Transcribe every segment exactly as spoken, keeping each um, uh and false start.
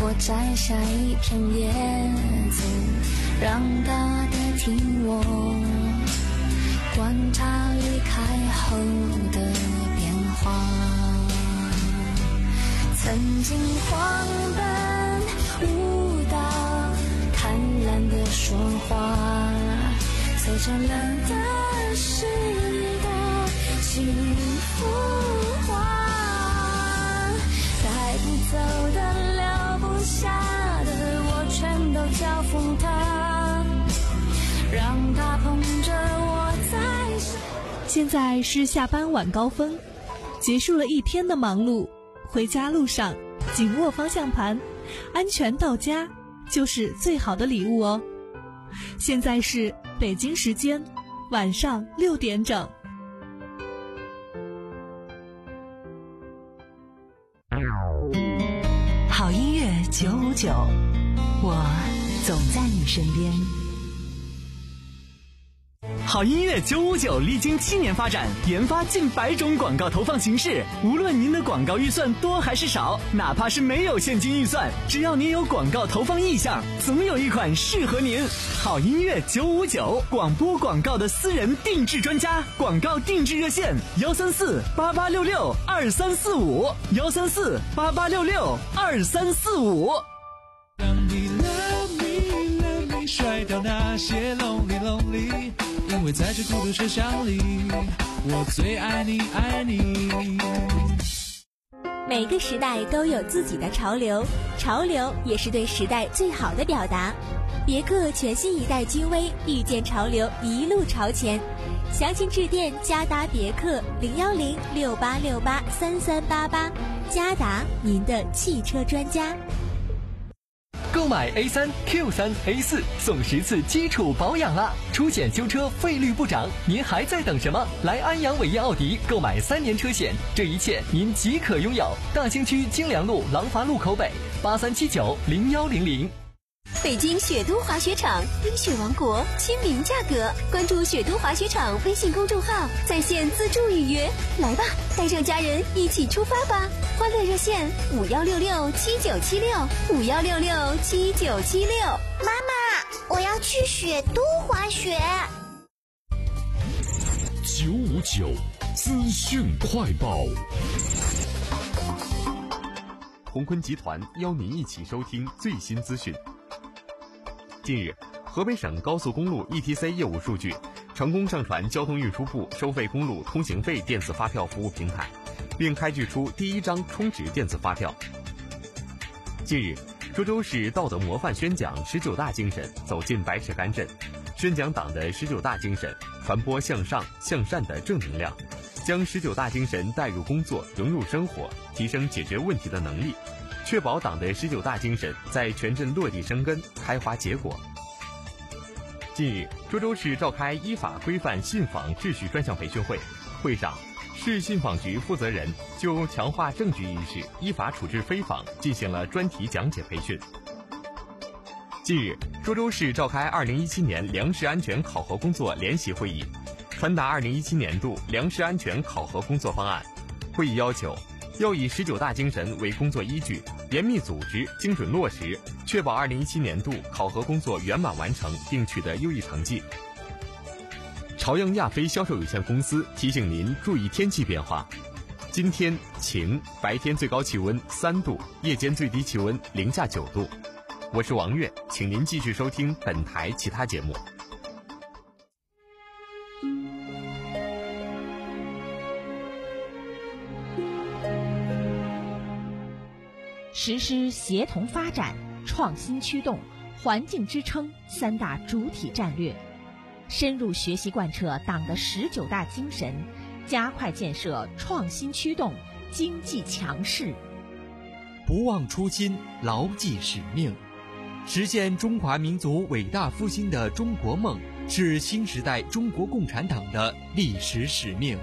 或摘下一片叶子，让大地听我观察离开后的变化。曾经狂奔舞蹈，贪婪的说话，随着冷的湿的幸福化，带不走的留不下的，我全都交付他，让他捧着我在手。 现在是下班晚高峰，结束了一天的忙碌，回家路上紧握方向盘，安全到家就是最好的礼物哦。现在是北京时间晚上六点整。 好音乐九五九，我总在你身边。 好音乐九五九历经七年发展，研发近百种广告投放形式。无论您的广告预算多还是少，哪怕是没有现金预算，只要您有广告投放意向，总有一款适合您。好音乐九五九，广播广告的私人定制专家，广告定制热线：幺三四八八六六二三四五，幺三四八八六六二三四五。 让你 love me love me 甩掉那些 lonely lonely， 因为在这孤独车厢里，我最爱你爱你。 每个时代都有自己的潮流，潮流也是对时代最好的表达。别克全新一代君威，遇见潮流，一路朝前。详情致电嘉达别克零幺零六八六八三三八八，嘉达您的汽车专家。 购买 A 三 Q 三 A 四送十次基础保养啦！出险修车费率不涨，您还在等什么？来安阳伟业奥迪购买三年车险，这一切您即可拥有。大兴区京良路廊坊路口北八三七九零幺零零。 北京雪都滑雪场，冰雪王国，亲民价格。关注雪都滑雪场微信公众号，在线自助预约。来吧，带上家人一起出发吧！欢乐热线五幺六六七九七六五幺六六七九七六。 妈妈，我要去雪都滑雪。 九五九资讯快报。 鸿坤集团邀您一起收听最新资讯。近日，河北省高速公路 E T C 业务数据成功上传交通运输部收费公路通行费电子发票服务平台，并开具出第一张充值电子发票。近日，涿州市道德模范宣讲十九大精神走进白石干镇，宣讲党的十九大精神，传播向上向善的正能量，将十九大精神带入工作，融入生活，提升解决问题的能力，确保党的十九大精神在全镇落地生根、开花结果。近日，涿州市召开依法规范信访秩序专项培训会，会上，市信访局负责人就强化证据意识、依法处置非访进行了专题讲解培训。近日，涿州市召开二零一七年粮食安全考核工作联席会议，传达二零一七年度粮食安全考核工作方案。会议要求，要以十九大精神为工作依据，严密组织、精准落实，确保二零一七年度考核工作圆满完成并取得优异成绩。朝阳亚飞销售有限公司提醒您注意天气变化。今天晴，白天最高气温三度，夜间最低气温零下九度。我是王悦，请您继续收听本台其他节目。 实施协同发展、创新驱动、环境支撑三大主体战略，深入学习贯彻党的十九大精神，加快建设创新驱动、经济强势。 不忘初心，牢记使命，实现中华民族伟大复兴的中国梦，是新时代中国共产党的历史使命。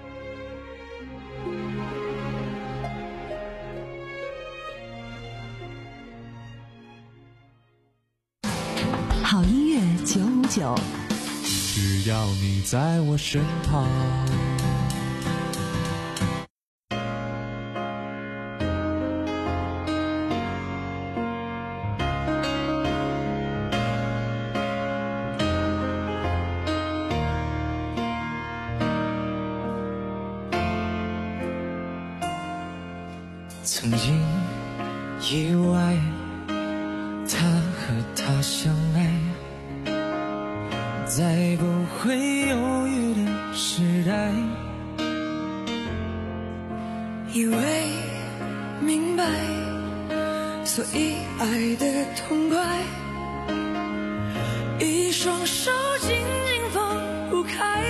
好音乐九五九， 只要你在我身旁。 曾经以为他和她相爱，在不会犹豫的时代， 以为明白，所以爱得痛快，一双手紧紧放不开，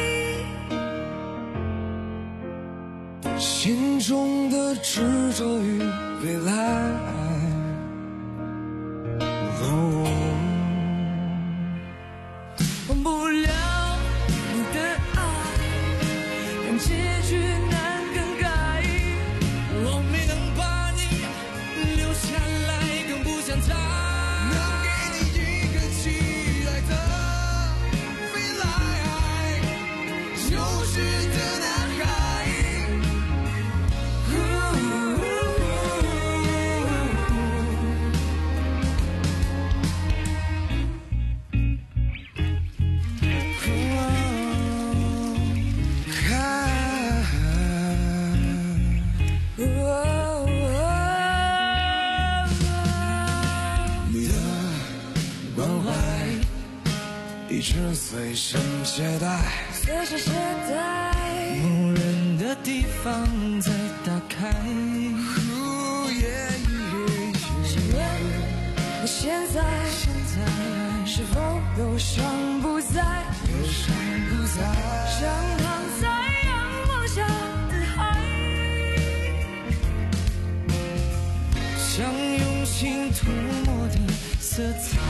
心中的执着与未来。哦， 忘不了你的爱，让结局难更改。 我没能把你留下来，更不想再能给你一个期待的未来，幼稚的男孩。一直随身携带， 随身携带， 无人的地方再打开。 请问你现在是否忧伤不再？ 忧伤不再， 像躺在阳光下的海， 像用心涂抹的色彩。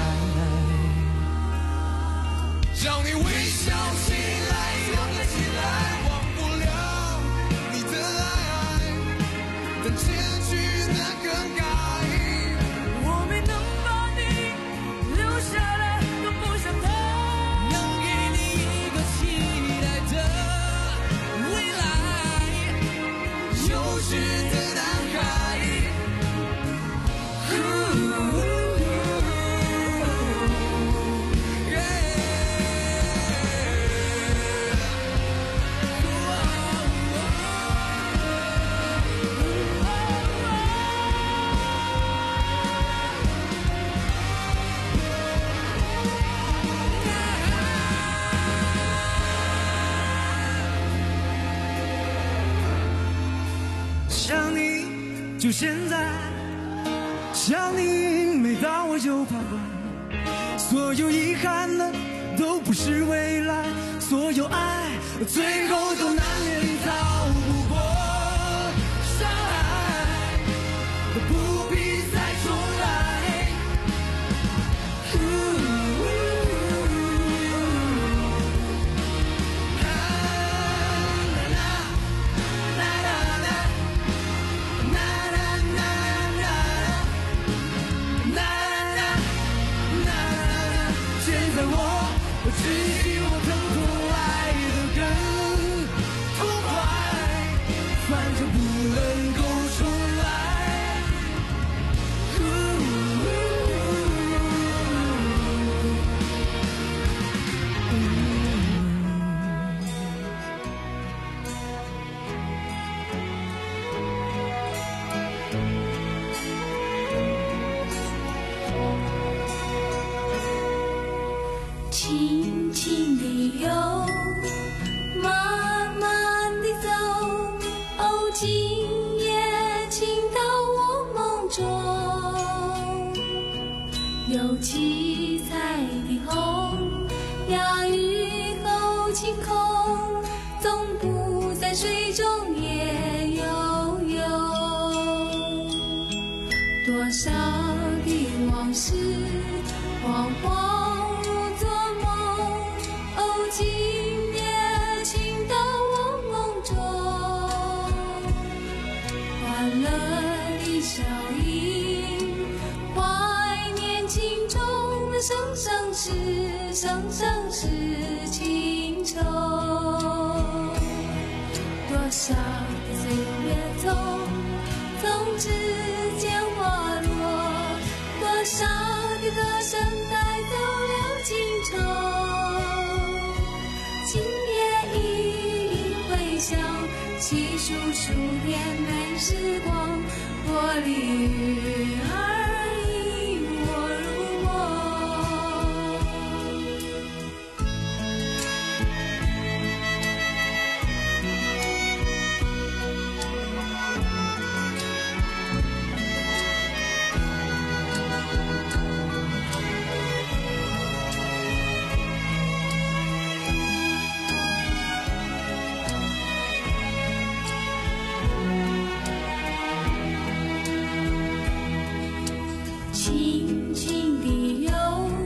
叫你微笑起来，勇敢起来，忘不了你的爱，但结局难更改。 我没能把你留下来，更不想他能给你一个期待的未来，幼稚的男孩。 想你就现在，想你每当我就徘徊，所有遗憾的都不是未来，所有爱最后都难免逃不过伤害，都不必再重来。 只希望疼痛来得更痛快，反正不能够重来。 轻轻地游，慢慢地走，哦，今夜请到我梦中，有七彩的虹，呀雨后晴空，总不在水中也游泳，多少的往事恍恍今夜请到我梦中，欢乐的笑意，怀念情中的生生世生生世情愁，多少的岁月匆匆指尖滑落，多少的歌声带走了情愁。今夜一一回想，细数数年来时光， 我的鱼儿引我入梦。轻轻地游，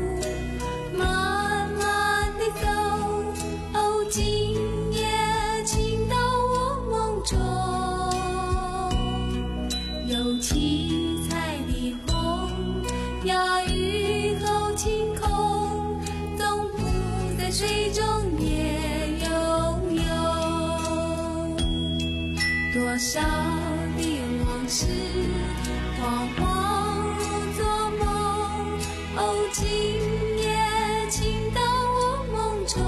慢慢地走，哦，今夜请到我梦中。有七彩的虹，呀，雨后晴空，总不在水中也悠悠。多少的往事，惶惶哦，今夜请到我梦中，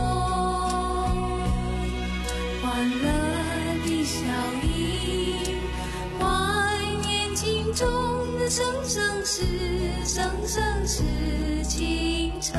欢乐的笑意，怀念情中的生生世生生世情愁。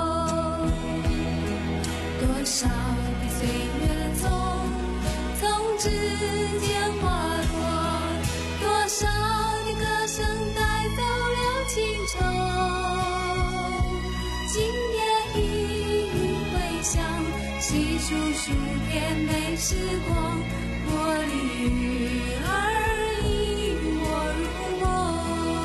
多少的岁月匆匆之间滑落，多少的歌声带走了情愁。今夜一语回响，细数数甜美时光，我的鱼儿引我入梦。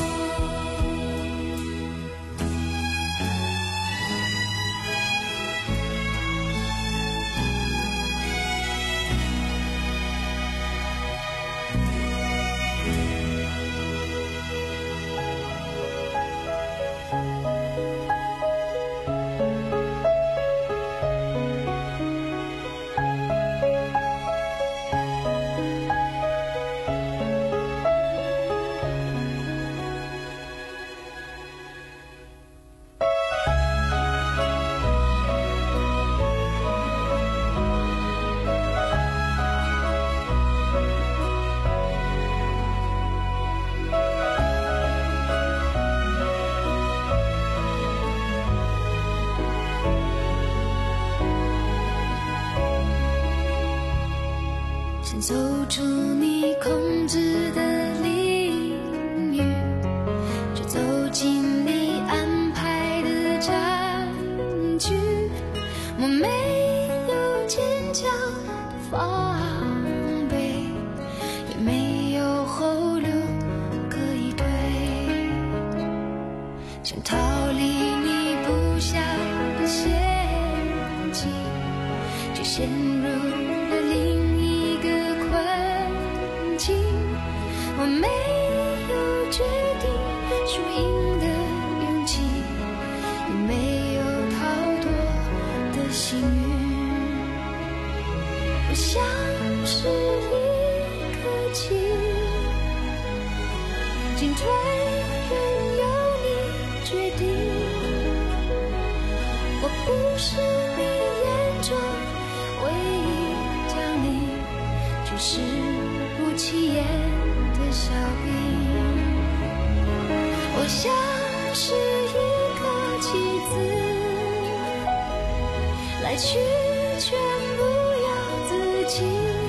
想走出你控制的领域，就走进你安排的战局。我没有坚强的防备，也没有后路可以退，想逃离你布下的陷阱，就陷入了另一个困境。我没有决定输赢的勇气，也没有逃脱的幸运。我像是一颗棋，进退任由你决定。我不是你眼中唯一将你举世不起眼的小兵。我像是一颗棋子，来去全不由自己，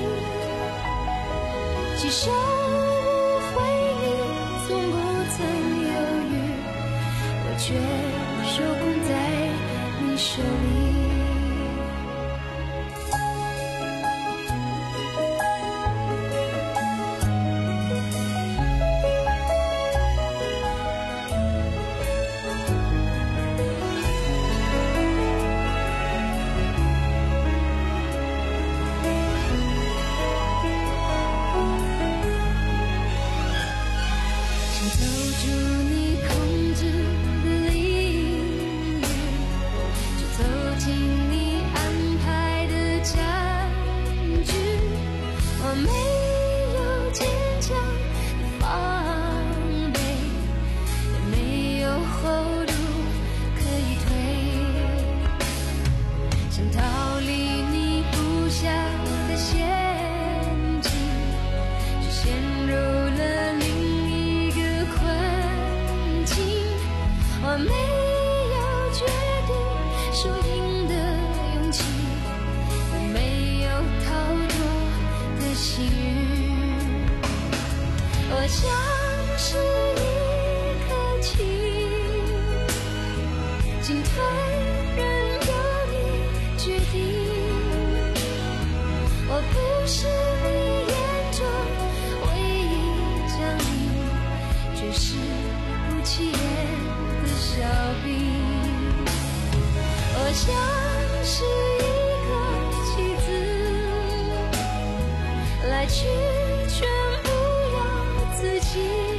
几手无回你从不曾犹豫，我却受控在你手里。走进进退任由你决定。我不是你眼中唯一降临，却是不起眼的小兵。我像是一个棋子，来去全不由自己，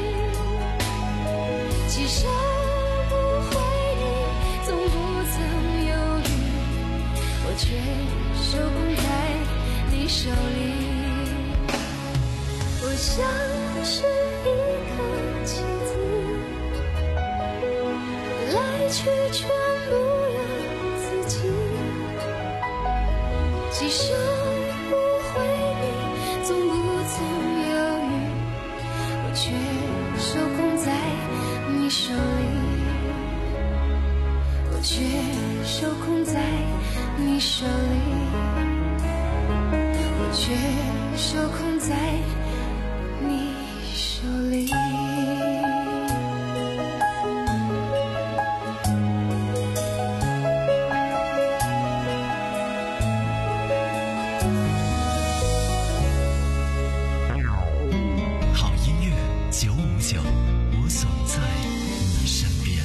其实不回你，从不曾犹豫，我却手捧在你手里。我像是一个棋子，来去全不由自己，其实不回你，从不曾犹豫，我却手捧在你手里，我却手捧在你手里，我却手捧在你手里。 好音乐九五九，我总在你身边。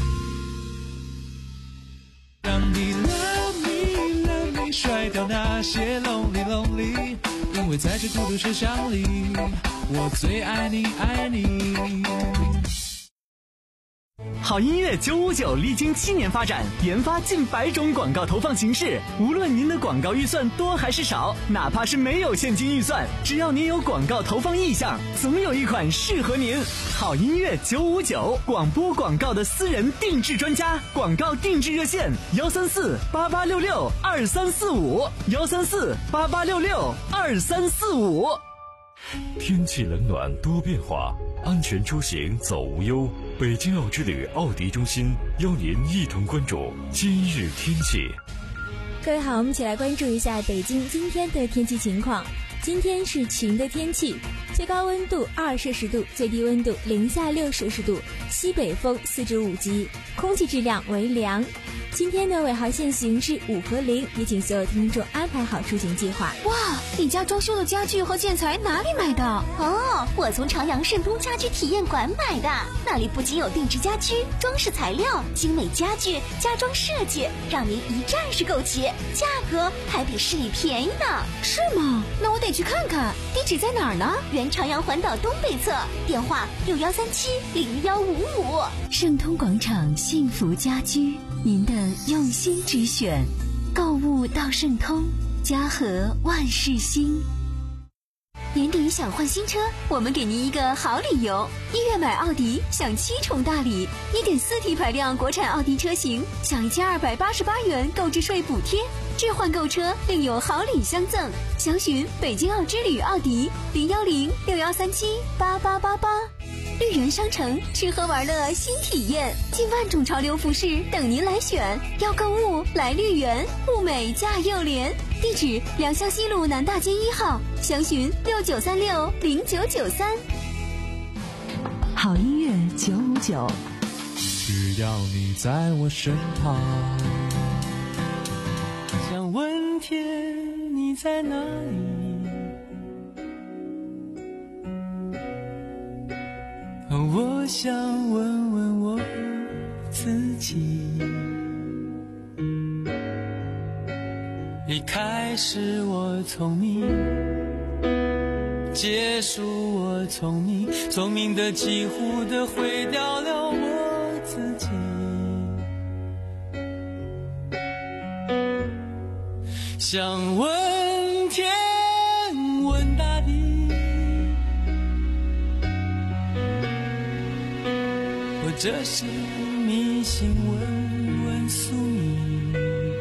让你 love me love me 甩掉那些 lonely lonely， 因为在这孤独车厢里，我最爱你爱你。 好音乐九五九历经七年发展，研发近百种广告投放形式。无论您的广告预算多还是少，哪怕是没有现金预算，只要您有广告投放意向，总有一款适合您。好音乐九五九，广播广告的私人定制专家，广告定制热线：幺三四八八六六二三四五，幺三四八八六六二三四五。 天气冷暖多变化，安全出行走无忧。北京奥之旅奥迪中心邀您一同关注今日天气。 各位好，我们一起来关注一下北京今天的天气情况。今天是晴的天气，最高温度二摄氏度，最低温度零下六摄氏度，西北风四至五级，空气质量为良。今天的尾号限行是五和零，也请所有听众安排好出行计划。 哇，你家装修的家具和建材哪里买的？ 哦，我从朝阳盛通家居体验馆买的，那里不仅有定制家居、装饰材料、精美家具、家装设计，让您一站式购齐，价格还比市里便宜呢。 是吗？那我得去看看。地址在哪儿呢？ 原朝阳环岛东北侧，电话六幺三七零幺五五。 盛通广场幸福家居，您的用心之选，购物到盛通，家和万事兴。 年底想换新车，我们给您一个好理由。一月买奥迪享七重大礼， 一点四 T 排量国产奥迪车型享一千二百八十八元购置税补贴，置换购车另有好礼相赠。详询北京奥之旅奥迪零幺零六幺三七八八八八。绿园商城吃喝玩乐新体验，近万种潮流服饰等您来选。要购物来绿园，物美价又廉。地址：良乡西路南大街一号，详询六九三六零九九三。 好音乐九五九， 只要你在我身旁。想问天，你在哪里？我想问问我自己，一开始我聪明，结束我聪明，聪明的几乎的毁掉了我自己。想问天，问大地，或者是迷信问问宿命，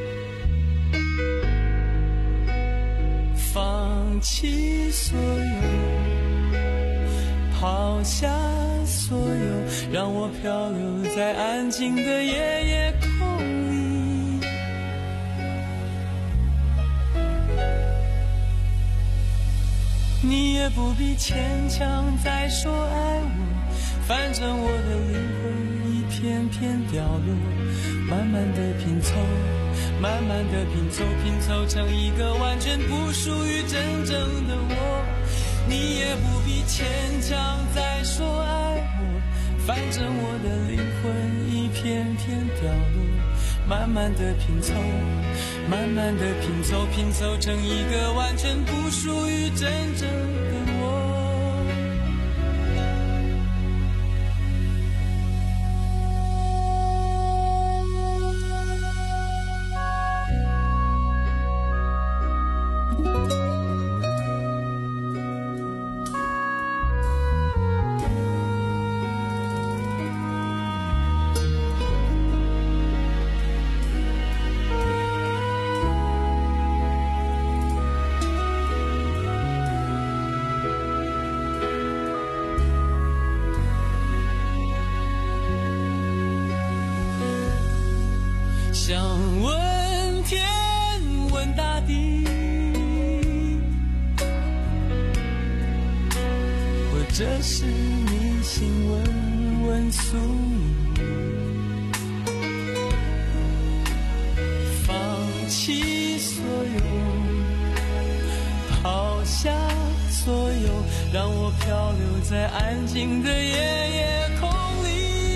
放弃所有，抛下所有，让我漂流在安静的夜夜空里。你也不必牵强再说爱我，反正我的灵魂已片片掉落，慢慢的拼凑，慢慢的拼凑，拼凑成一个完全不属于真正的我。你也不必牵强再说爱我，反正我的灵魂一片片掉落，慢慢的拼凑，慢慢的拼凑，拼凑成一个完全不属于真正的我。想问天问大地，或者是迷信问问宿命，放弃所有，抛下所有，让我漂流在安静的夜夜空里。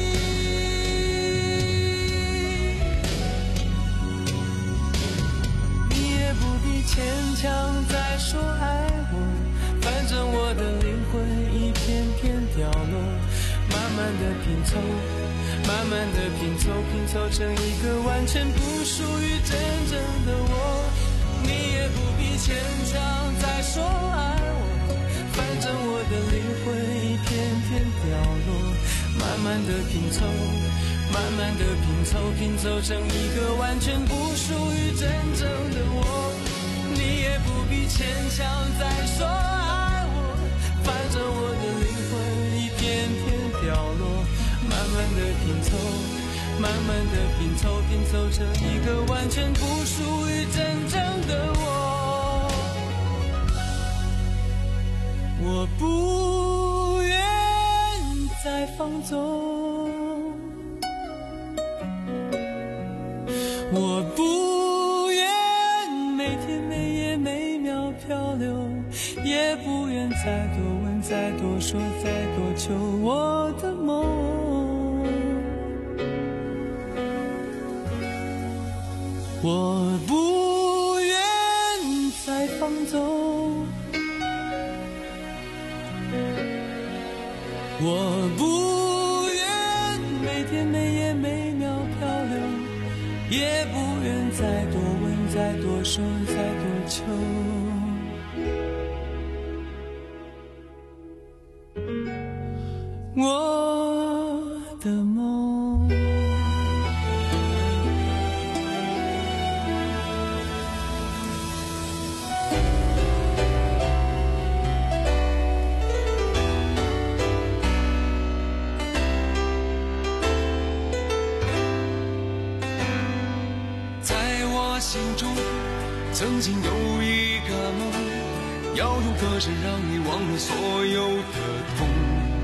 牵强再说爱我，反正我的灵魂一片片掉落，慢慢的拼凑，慢慢的拼凑，拼凑成一个完全不属于真正的我。你也不必牵强再说爱我，反正我的灵魂一片片掉落，慢慢的拼凑，慢慢的拼凑，拼凑成一个完全不属于真正的我。你也不必牵强再说爱我，反正我的灵魂一片片掉落，慢慢的拼凑，慢慢的拼凑，拼凑成一个完全不属于真正的我。我不愿再放纵，我不也不愿再多问再多说再多求我的梦。我不愿再放纵，我不愿每天每夜每秒漂流，也不愿再多问再多说再多求我的梦。 在我心中曾经有一个梦，要用歌声让你忘了所有的痛。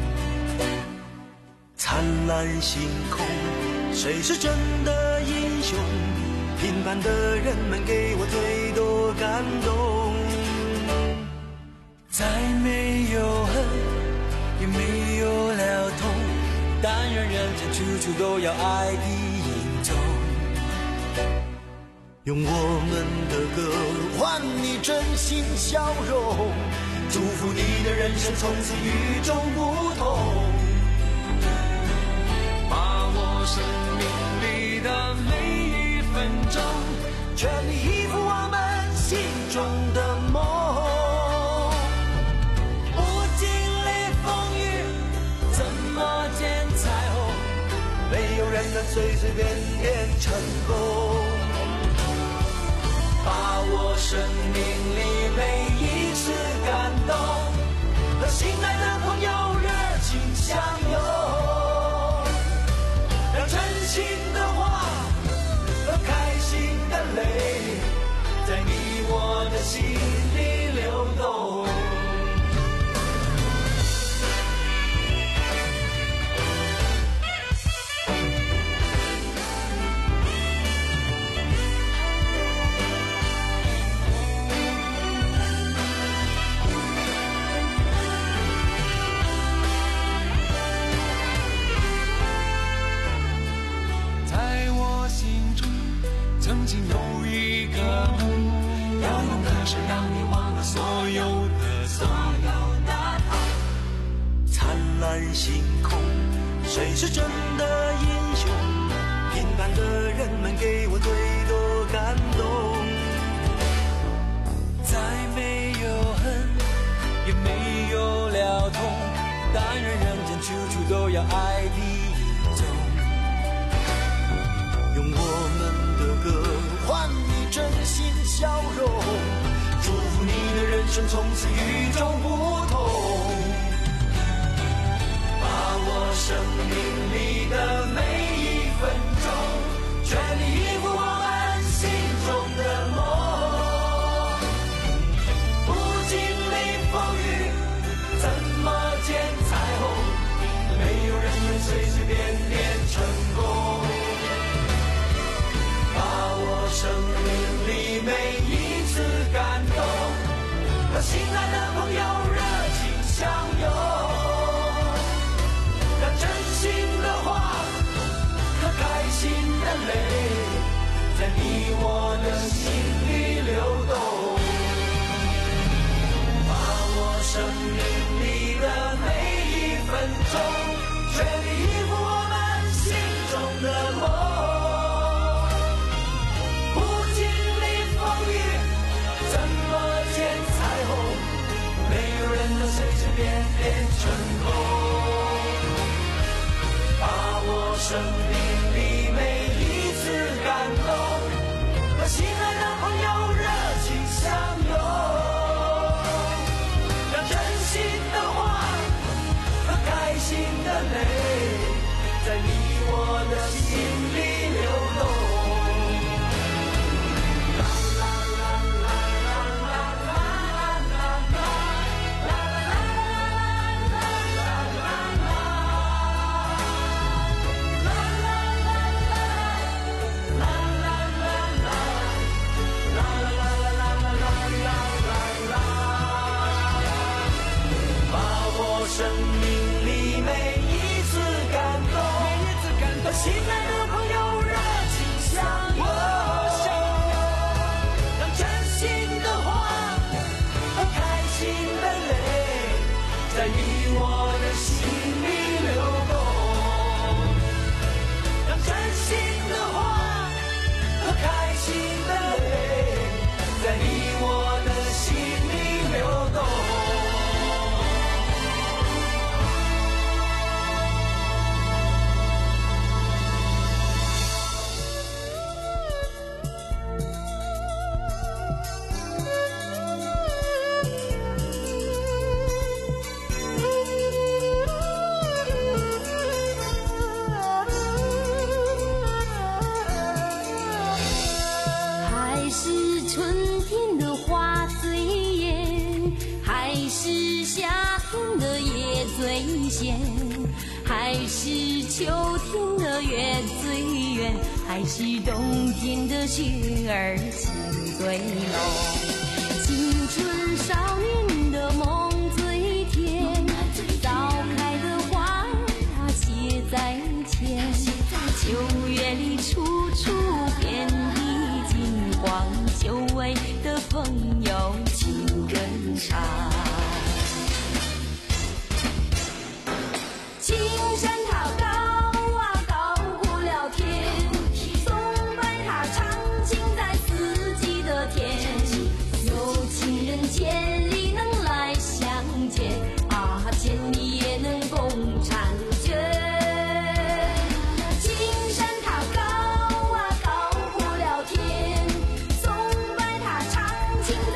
灿烂星空，谁是真的英雄？平凡的人们给我最多感动。 再没有恨，也没有了痛，但愿人间处处都有爱的影踪。 用我们的歌换你真心笑容，祝福你的人生从此与众不同。 生命里的每一分钟， 全力以赴我们心中的梦。 不经历风雨，怎么见彩虹？ 没有人能随随便便成功。 把握生命里每一次感动，和心爱的朋友热情相拥。真心的话和开心的泪，在你我的心里流动。 仅有一个梦，要用歌声让你忘了所有的痛。 灿烂星空，谁是真的英雄？平凡的人们给我最多感动。 再没有恨，也没有了痛，但愿人间处处都有爱的影踪。 用我们的歌换你真心笑容，祝福你的人生从此与众不同。把握生命里的每一分钟，全力以赴我们心中的梦。不经历风雨，怎么见彩虹？没有人能随随便便成功。把握生命里每一次感动，和心爱的朋友热情相拥。让真心的话和开心的泪，在你我的心里流动。把握生命里的每一分钟，全力以赴我们心中的梦。不经历风雨，怎么见彩虹？没有人能随随便便成功。把握生命里每一次感动，和心爱的朋友热情相拥。让真心的话和开心的泪，在你我的心里流动。生命里每一次感动，和心爱的朋友热情相拥。让真心的话和开心的泪，在你我的心里流动。让真心的话和开心的泪，在你我的心里流动。 还是秋天的月最圆，还是冬天的雪儿情最浓。青春少年的梦最甜，早开的花它谢在前，秋月里处处遍地金黄，久违的朋友情更长。青山它高啊高过了天，松柏它常青在四季的田，有情人千里能来相见，啊千里也能共婵娟。青山它高啊高过了天，松柏它常青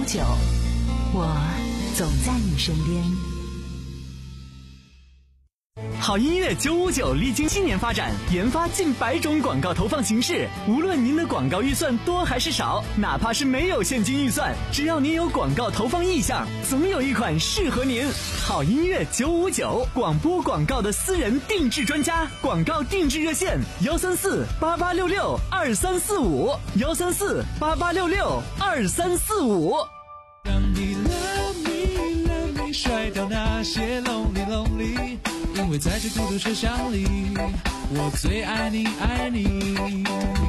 九，我总在你身边。 好音乐九五九历经七年发展，研发近百种广告投放形式。无论您的广告预算多还是少，哪怕是没有现金预算，只要您有广告投放意向，总有一款适合您。好音乐九五九，广播广告的私人定制专家，广告定制热线：幺三四八八六六二三四五，幺三四八八六六二三四五。 让你 love me love me 甩掉那些 lonely lonely。因为在这孤独车厢里，我最爱你爱你。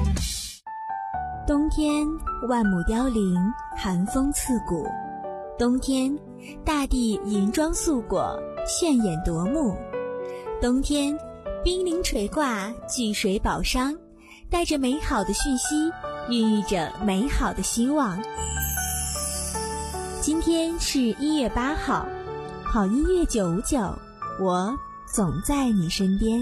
冬天万木凋零，寒风刺骨。冬天大地银装素裹，炫眼夺目。冬天冰凌垂挂，聚水宝商，带着美好的讯息，孕育着美好的希望。今天是一月八号，好音乐九五九，我总在你身边。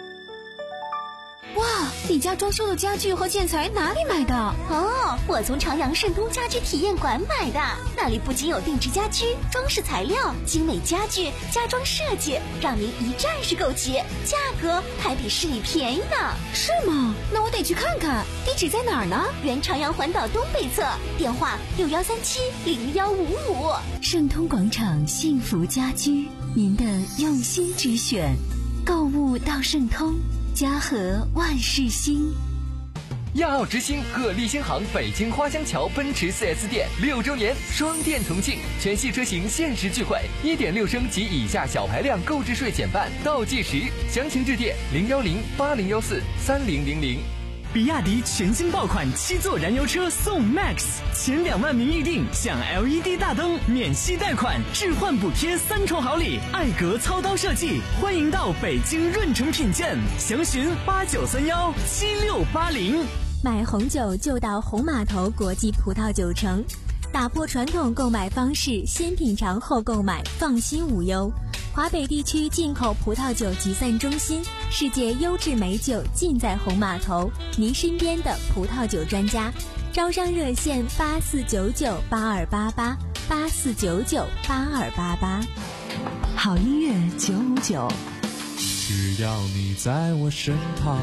哇，你家装修的家具和建材哪里买的？ 哦，我从朝阳盛都家居体验馆买的，那里不仅有定制家居、装饰材料、精美家具、家装设计，让您一站式购齐，价格还比市里便宜呢。 是吗？那我得去看看。地址在哪儿呢？ 原朝阳环岛东北侧，电话六幺三七零幺五五。 盛通广场幸福家居，您的用心之选，购物到盛通，家和万事兴。 亚奥之星鹤立新航北京花乡桥奔驰 四 S 店六周年双店同庆，全系车型限时钜惠， 一点六升及以下小排量购置税减半，倒计时。详情致电零幺零八零幺四三零零零。 比亚迪全新爆款七座燃油车送 Max， 前两万名预定享 L E D 大灯、免息贷款、置换补贴三重好礼，艾格操刀设计，欢迎到北京润城品鉴，详询八九三幺七六八零。 买红酒就到红码头国际葡萄酒城，打破传统购买方式，先品尝后购买，放心无忧。华北地区进口葡萄酒集散中心，世界优质美酒尽在红码头，您身边的葡萄酒专家。招商热线八四九九八二八八八四九九八二八八。 好音乐九五九， 只要你在我身旁。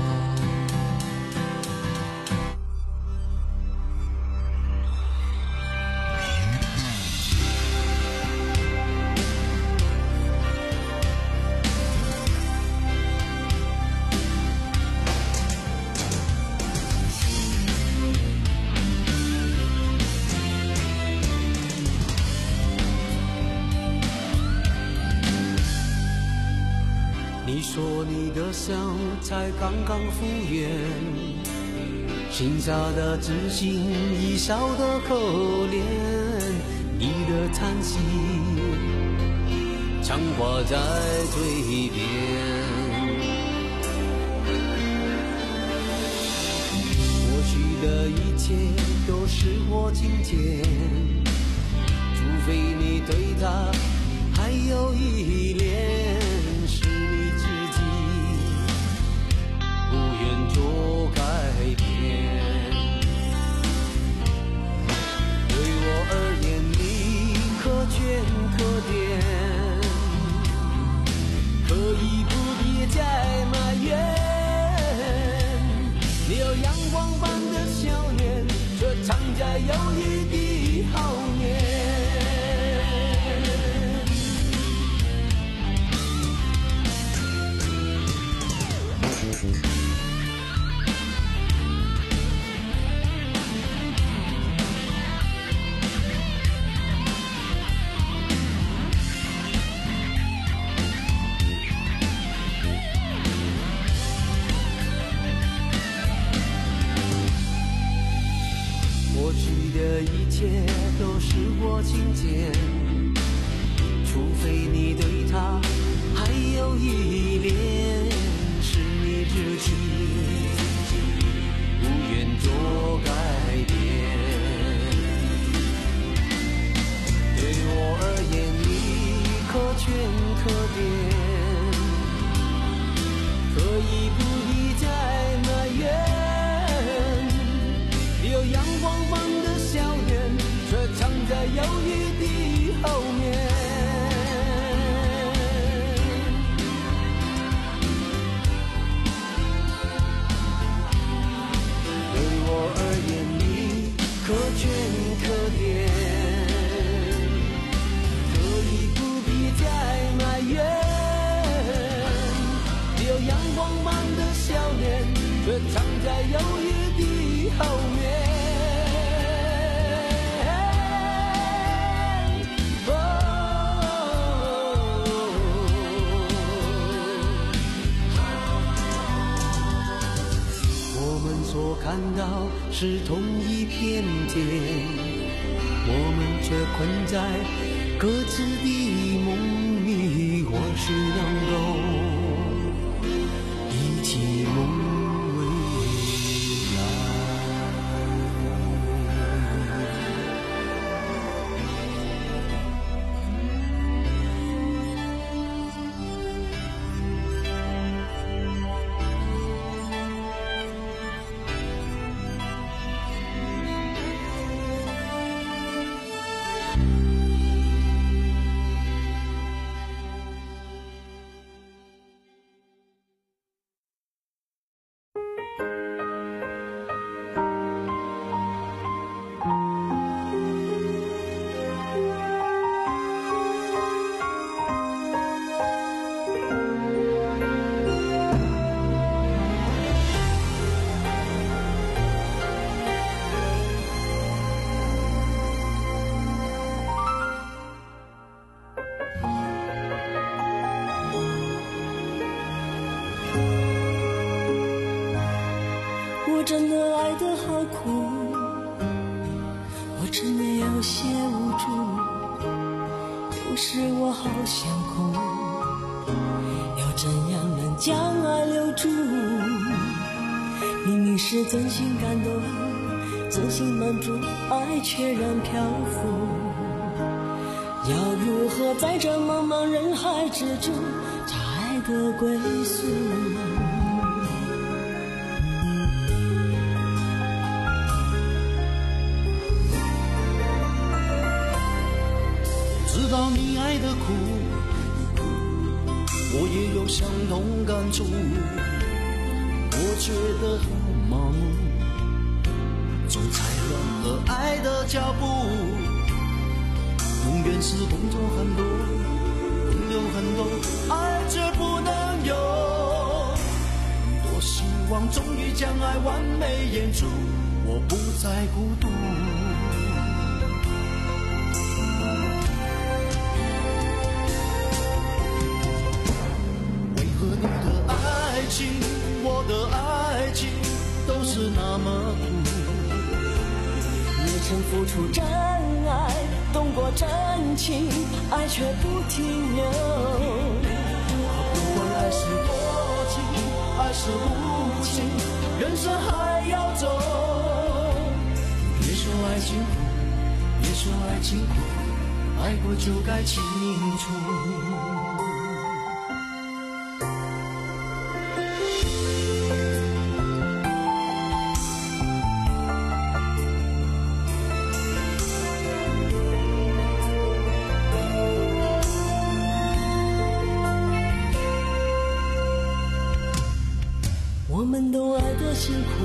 你说你的伤才刚刚复原，剩下的只剩一笑的可怜，你的叹息常挂在嘴边。过去的一切都是我情节，除非你对他还有依恋，做改变，对我而言，你可圈可点，可以不必再埋怨。你有阳光般的笑脸，却藏着忧郁的好眠。过去的一切都是我情节，除非你对他还有依恋，是你自己不愿做改变。对我而言，你可圈可点，可以不必再埋怨。你有阳光般的笑脸，却藏在忧却藏在忧郁的后面。 所看到是同一片天，我们却困在各自的梦里，或是能够一起梦未来。 我真的爱得好苦，我真的有些无助，有时我好想哭，要怎样能将爱留住？明明是真心感动，真心满足，爱却然漂浮，要如何在这茫茫人海之中找爱的归宿？ 知道你爱的苦，我也有相同感触，我觉得好麻木，总踩乱了爱的脚步，永远是工作很多，朋友很多，爱却不能有，多希望终于将爱完美演出，我不再孤独。我的爱情都是那么苦， 也曾付出真爱，动过真情，爱却不停留。 不管爱是多情，爱是无情，人生还要走。别说爱情苦，别说爱情苦，爱过就该清楚。 我们都爱得辛苦，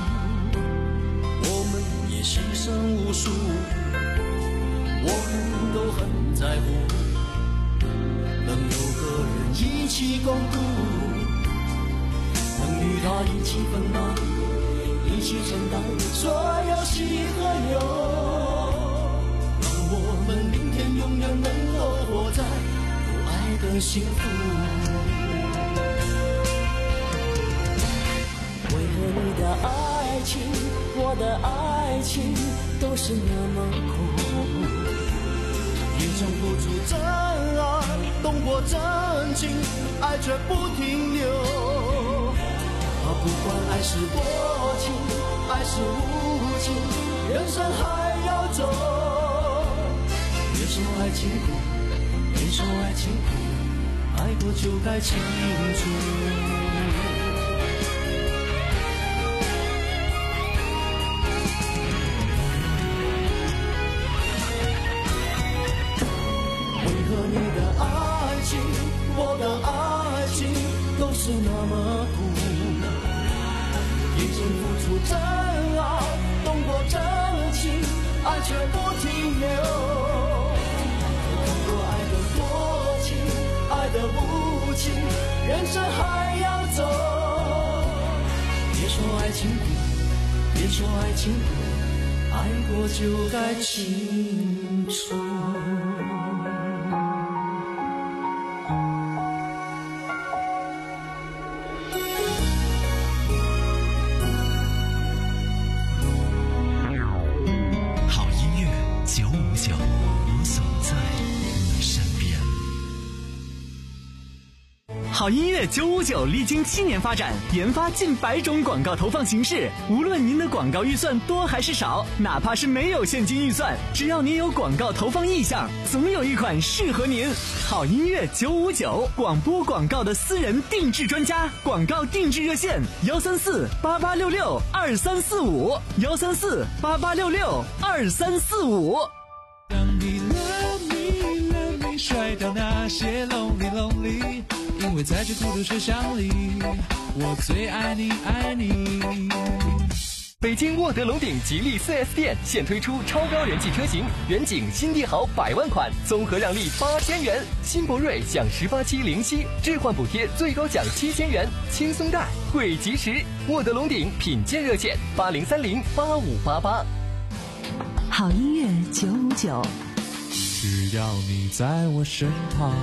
我们也牺牲无数，我们都很在乎，能有个人一起共度，能与他一起分担，一起承担所有喜和忧，让我们明天永远能够活在有爱的幸福。 你的爱情，我的爱情，都是那么苦。 也曾付出真爱，动过真情，爱却不停留。啊，不管爱是多情，爱是无情，人生还要走。别说爱情苦，别说爱情苦，爱过就该清楚。你的爱情，我的爱情，都是那么苦。也曾付出真爱，动过真情，爱却不停留。看过爱的多情，爱的无情，人生还要走。别说说爱情苦，别说爱情苦，爱过就该清楚。 好音乐九五九，我总在你身边。 好音乐九五九历经七年发展，研发近百种广告投放形式。无论您的广告预算多还是少，哪怕是没有现金预算，只要您有广告投放意向，总有一款适合您。好音乐九五九，广播广告的私人定制专家，广告定制热线：幺三四八八六六二三四五，幺三四八八六六二三四五。 让你 love me love me 甩掉那些 lonely lonely， 因为在这孤独车厢里，我最爱你爱你。 北京沃德龙鼎吉利 四 S 店现推出超标人气车型，远景新帝豪百万款，综合让利八千元；新博瑞享十八期零息置换补贴，最高奖七千元，轻松贷惠及时。沃德龙鼎品鉴热线：八零三零八五八八。 好音乐九五九， 只要你在我身旁。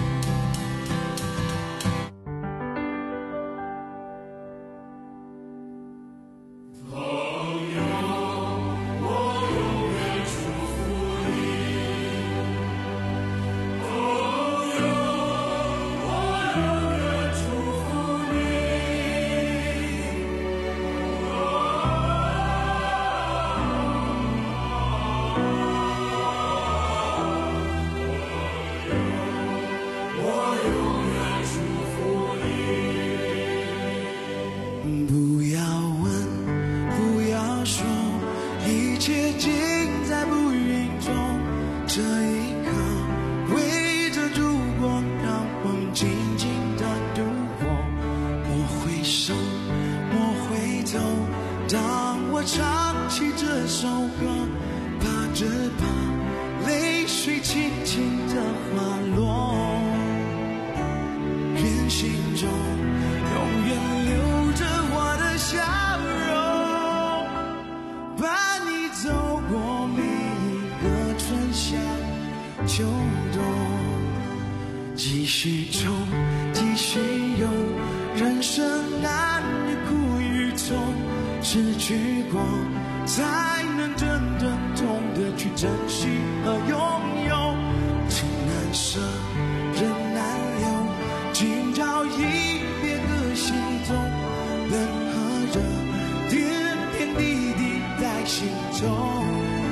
继续冲，继续游，人生难于苦与痛，失去过才能真正懂得去珍惜和拥有。情难舍，人难留，今朝一别各西东，冷和热，点点滴滴在心中，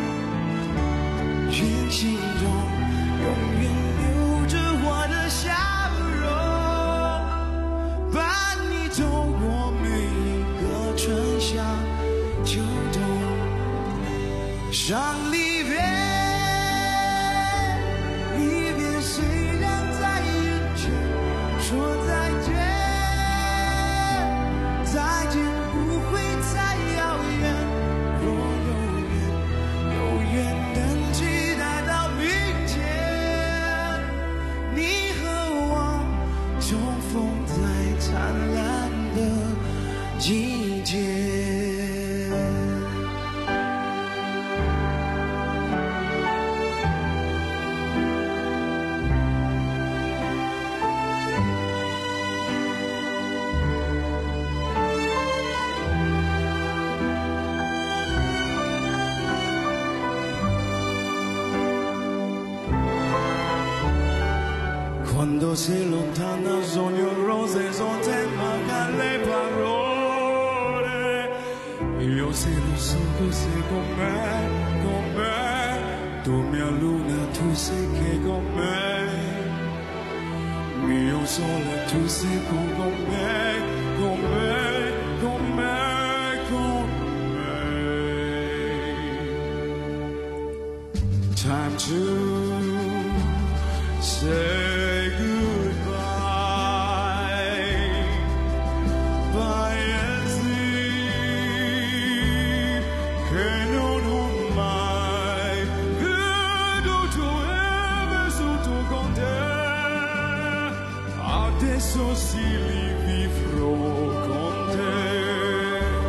愿心中永远留着我的笑容，伴你走过每一个春夏秋冬。伤离别，离别虽然在眼前，说再见，再见不会再遥远。若有缘，有缘能期待到明天，你和我重逢在灿烂的季节。Quando sei lontana sogno rose, sono tempo le parole. Io se lo so che sei con me, con me. Tu mia luna, tu sei che con me. Mio sole, tu sei con me, con me, con me, con me. Time to say goodbye, vai e sì, che non ho mai creduto e vissuto con te, adesso sì li vivrò con te.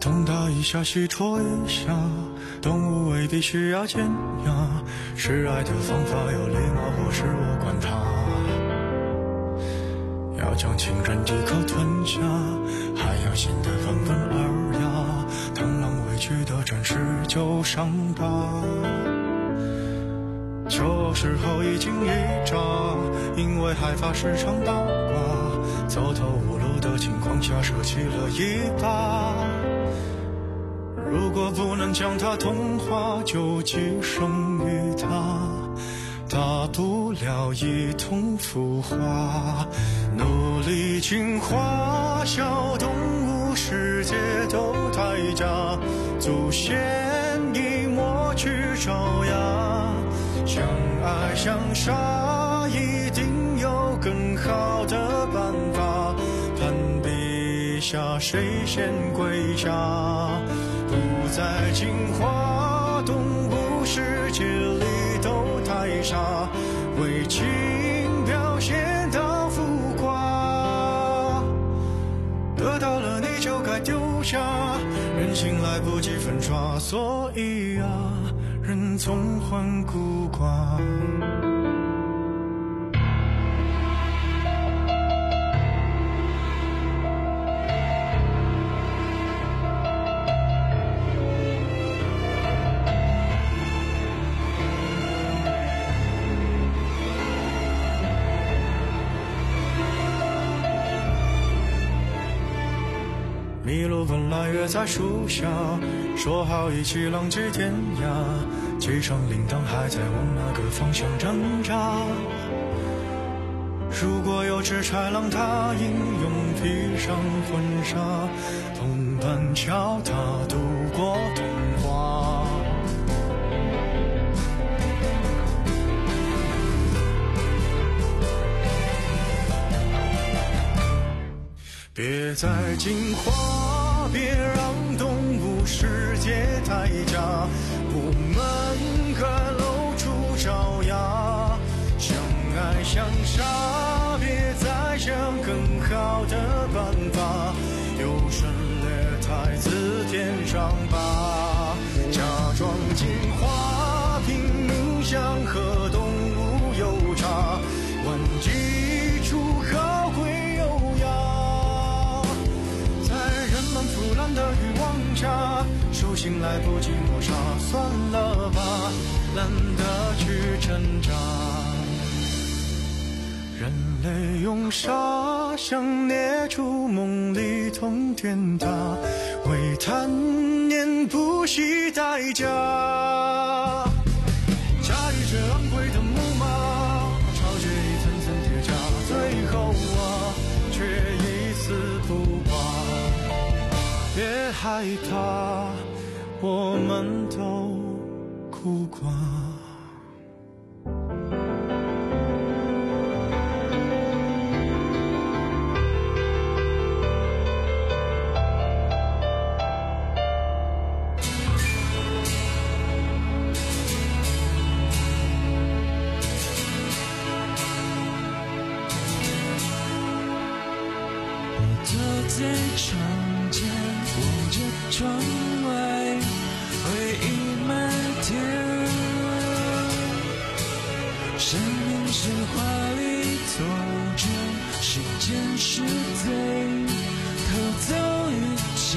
东打一下西戳一下，动物未必需要尖牙，示爱的方法有礼貌或是我管它，要将情人一口吞下，还要显得温文尔雅，螳螂委屈的展示旧伤疤，这时候一惊一乍，因为害怕时常八卦，走投无路的情况下舍弃了一把，如果不能将它同化，就寄生于它，大不了一同腐化，努力进化，小动物世界都太假，祖先已抹去爪牙，相爱相杀一定有更好的办法，攀比下谁先跪下，不再进化，动物世界里都太傻，为情表现到浮夸，得到了你就该丢下，人心来不及粉刷，所以啊，人总患孤寡。麋鹿本来约在树下，说好一起浪迹天涯，系上铃铛还在往那个方向挣扎，如果有只豺狼，它英勇披上婚纱，同伴教它度过童话，别再进化，别让动物世界太假，我们该露出爪牙，相爱相杀，别再想更好的办法，优胜劣汰自天上拔，假装进化，拼命想和动物有差，玩基础高贵优雅，腐烂的欲望下，手心来不及抹杀，算了吧，懒得去挣扎。人类用沙想捏出梦里通天塔，为贪念不惜代价，驾驭着昂贵的木马，超越一层层铁甲，最后啊，却一丝不挂。别害怕，我们都孤寡。 我坐在窗前，望着窗外，回忆漫天。生命是华丽错觉，时间是贼，偷走一切。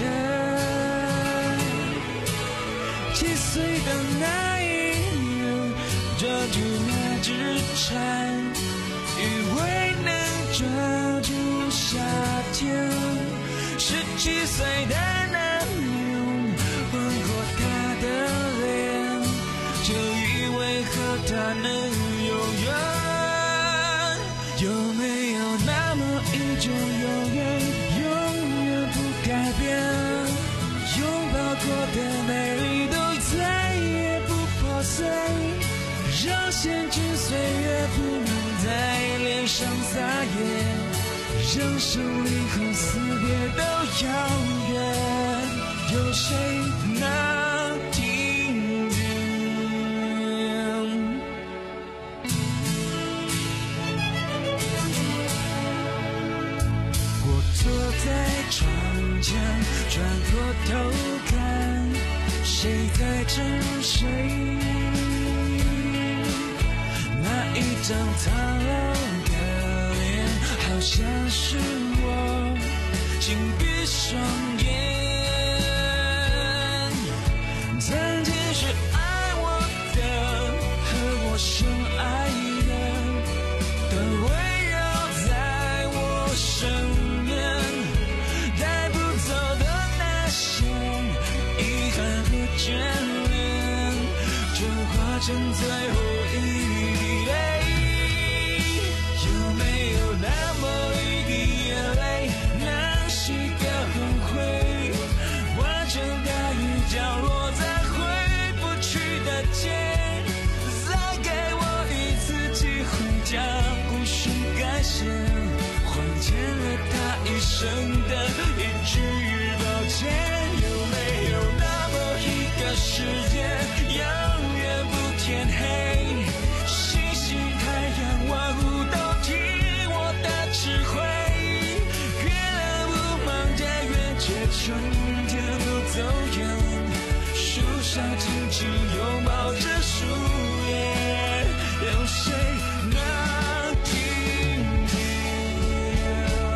七岁的那一年，抓住那只蝉，以为能抓住夏天。十七岁的那年，吻过他的脸，就以为和他能永远。有没有那么一种永远，永远不改变？拥抱过的美丽都再也不破碎，让陷进岁月不能在脸上撒野，让胜利和死别都遥远，有谁能听见？我坐在窗前， 转过头看，谁在沉睡？那一张苍老的脸，好像是我，紧闭双眼。曾经是爱我的，和我深爱的，都围绕在我身边。带不走的那些遗憾和眷恋，就化成最后一滴泪。有没有那么一滴眼泪，能洗掉后悔，完成大雨降落在回不去的街？再给我一次机会，将故事改写，还欠了他一生的一句抱歉。有没有那么一个世界，永远不天黑，星星太阳万物都听我的指挥，月亮不忙着圆缺，春天都走远，树上静静拥抱着树叶，有谁能听见？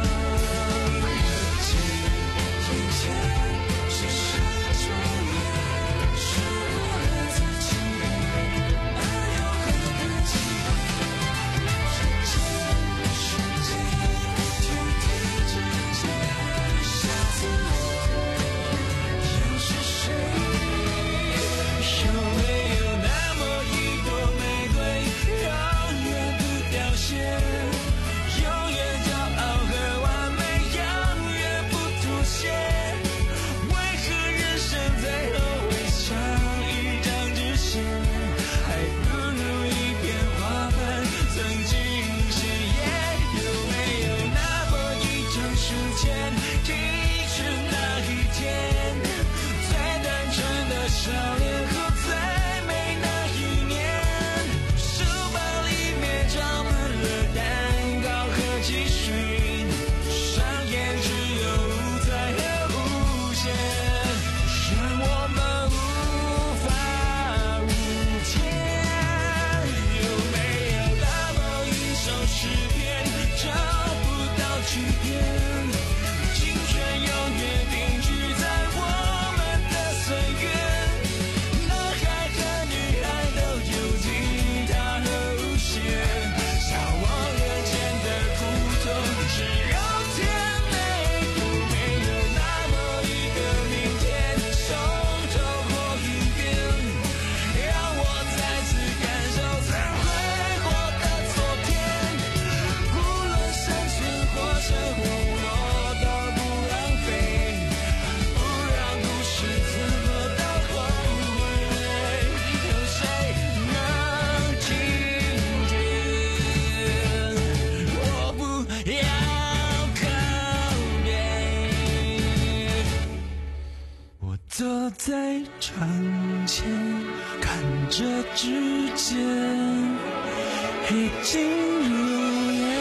坐在窗前，看着指尖已经入夜。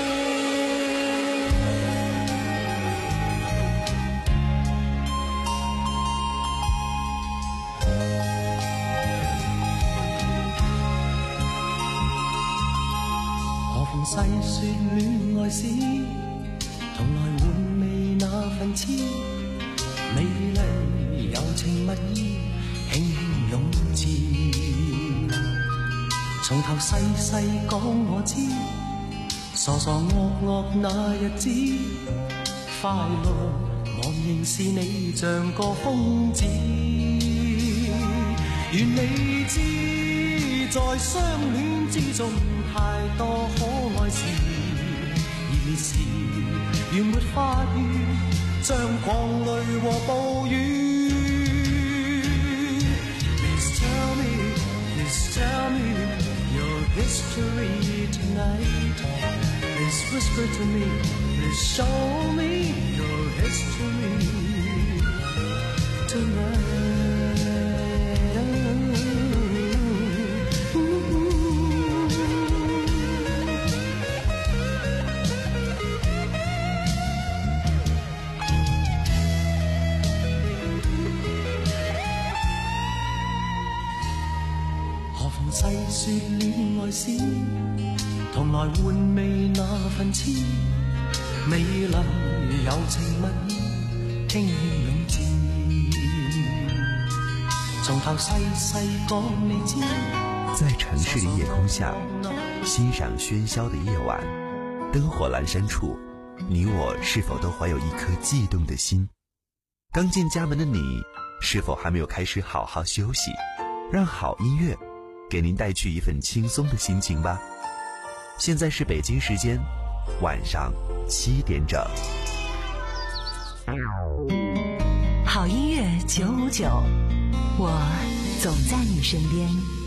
何妨细说恋爱史，从来换未那份痴，美丽柔情蜜意，轻轻涌至。从头细细讲我知，傻傻恶恶那日子，快乐忘形是你像个疯子。愿你知，在相恋之中太多可爱事，而时原没法遇，像狂雷和暴雨。Please tell me, please tell me your history tonight. Please whisper to me, please show me your history tonight. 细说恋爱史，同来换味那份痴，美丽柔情蜜意，轻轻两字，从头细细讲你知。 在城市的夜空下，欣赏喧嚣的夜晚，灯火阑珊处，你我是否都怀有一颗悸动的心？刚进家门的你，是否还没有开始好好休息？让好音乐给您带去一份轻松的心情吧。现在是北京时间晚上七点整。 好音乐九五九，我总在你身边。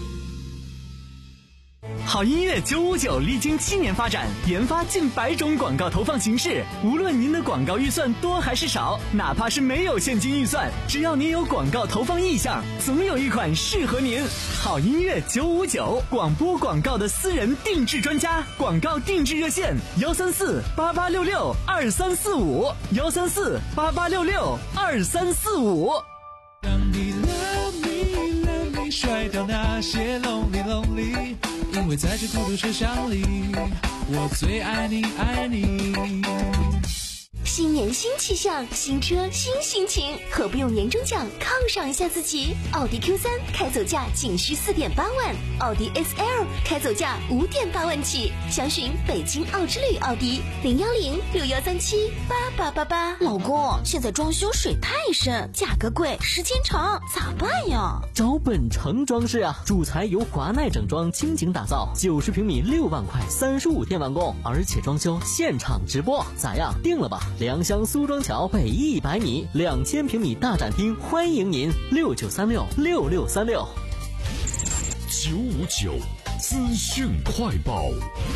好音乐九五九历经七年发展，研发近百种广告投放形式。无论您的广告预算多还是少，哪怕是没有现金预算，只要您有广告投放意向，总有一款适合您。好音乐九五九，广播广告的私人定制专家，广告定制热线：幺三四八八六六二三四五，幺三四八八六六二三四五。 让你 love me love me， 甩掉那些 lonely lonely。因为在这孤独车厢里，我最爱你爱你。 新年新气象，新车新心情，何不用年终奖犒赏一下自己？奥迪 Q 三 开走价仅需四点八万，奥迪 S L 开走价五点八万起。详询北京奥之旅奥迪零幺零六幺三七八八八八。 老公，现在装修水太深，价格贵，时间长，咋办呀？ 找本城装饰啊，主材由华奈整装倾情打造，九十平米六万块，三十五天完工，而且装修现场直播，咋样？定了吧？良乡苏庄桥北一百米，两千平米大展厅，欢迎您六九三六六六三六。 九五九资讯快报。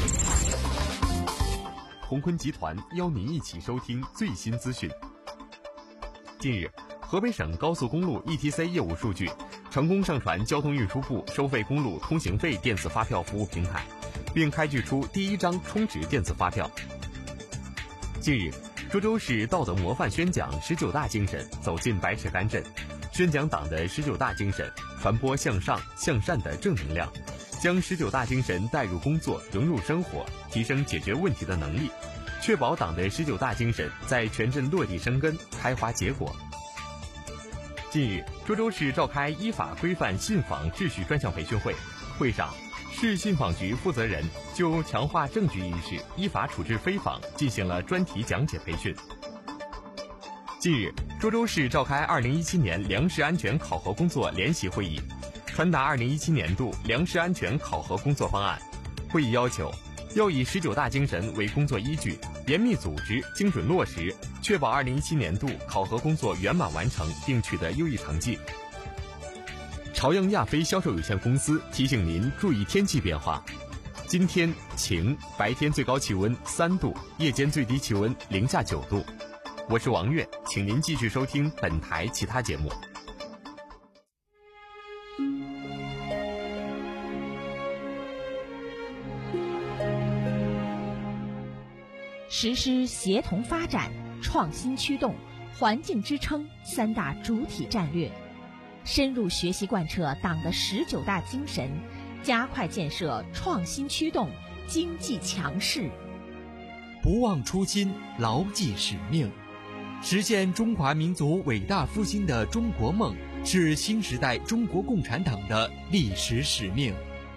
鸿坤集团邀您一起收听最新资讯。近日，河北省高速公路 E T C 业务数据成功上传交通运输部收费公路通行费电子发票服务平台，并开具出第一张充值电子发票。近日，涿州市道德模范宣讲十九大精神走进白石干镇，宣讲党的十九大精神，传播向上向善的正能量，将十九大精神带入工作，融入生活，提升解决问题的能力，确保党的十九大精神在全镇落地生根、开花结果。近日，涿州市召开依法规范信访秩序专项培训会，会上，市信访局负责人就强化证据意识、依法处置非访进行了专题讲解培训。近日，涿州市召开二零一七年粮食安全考核工作联席会议，传达二零一七年度粮食安全考核工作方案。会议要求，要以十九大精神为工作依据，严密组织、精准落实，确保二零一七年度考核工作圆满完成并取得优异成绩。朝阳亚飞销售有限公司提醒您注意天气变化。今天晴，白天最高气温三度，夜间最低气温零下九度。我是王悦，请您继续收听本台其他节目。 实施协同发展、创新驱动、环境支撑三大主体战略，深入学习贯彻党的十九大精神，加快建设创新驱动、经济强势。 不忘初心，牢记使命，实现中华民族伟大复兴的中国梦，是新时代中国共产党的历史使命。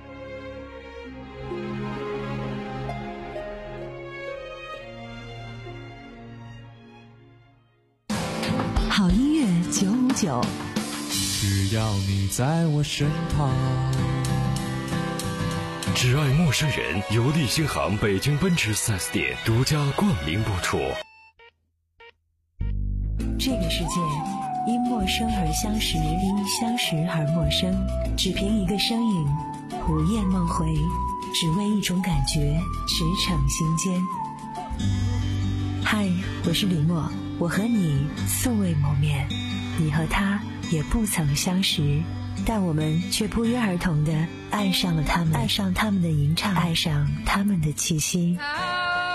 好音乐九五九， 只要你在我身旁。 只爱陌生人由利星行北京奔驰 四 S 店独家冠名播出。 这个世界因陌生而相识，因相识而陌生，只凭一个身影，午夜梦回，只为一种感觉，驰骋心间。嗨，我是李默，我和你素未谋面，你和他也不曾相识，但我们却不约而同地爱上了他们，爱上他们的吟唱，爱上他们的气息。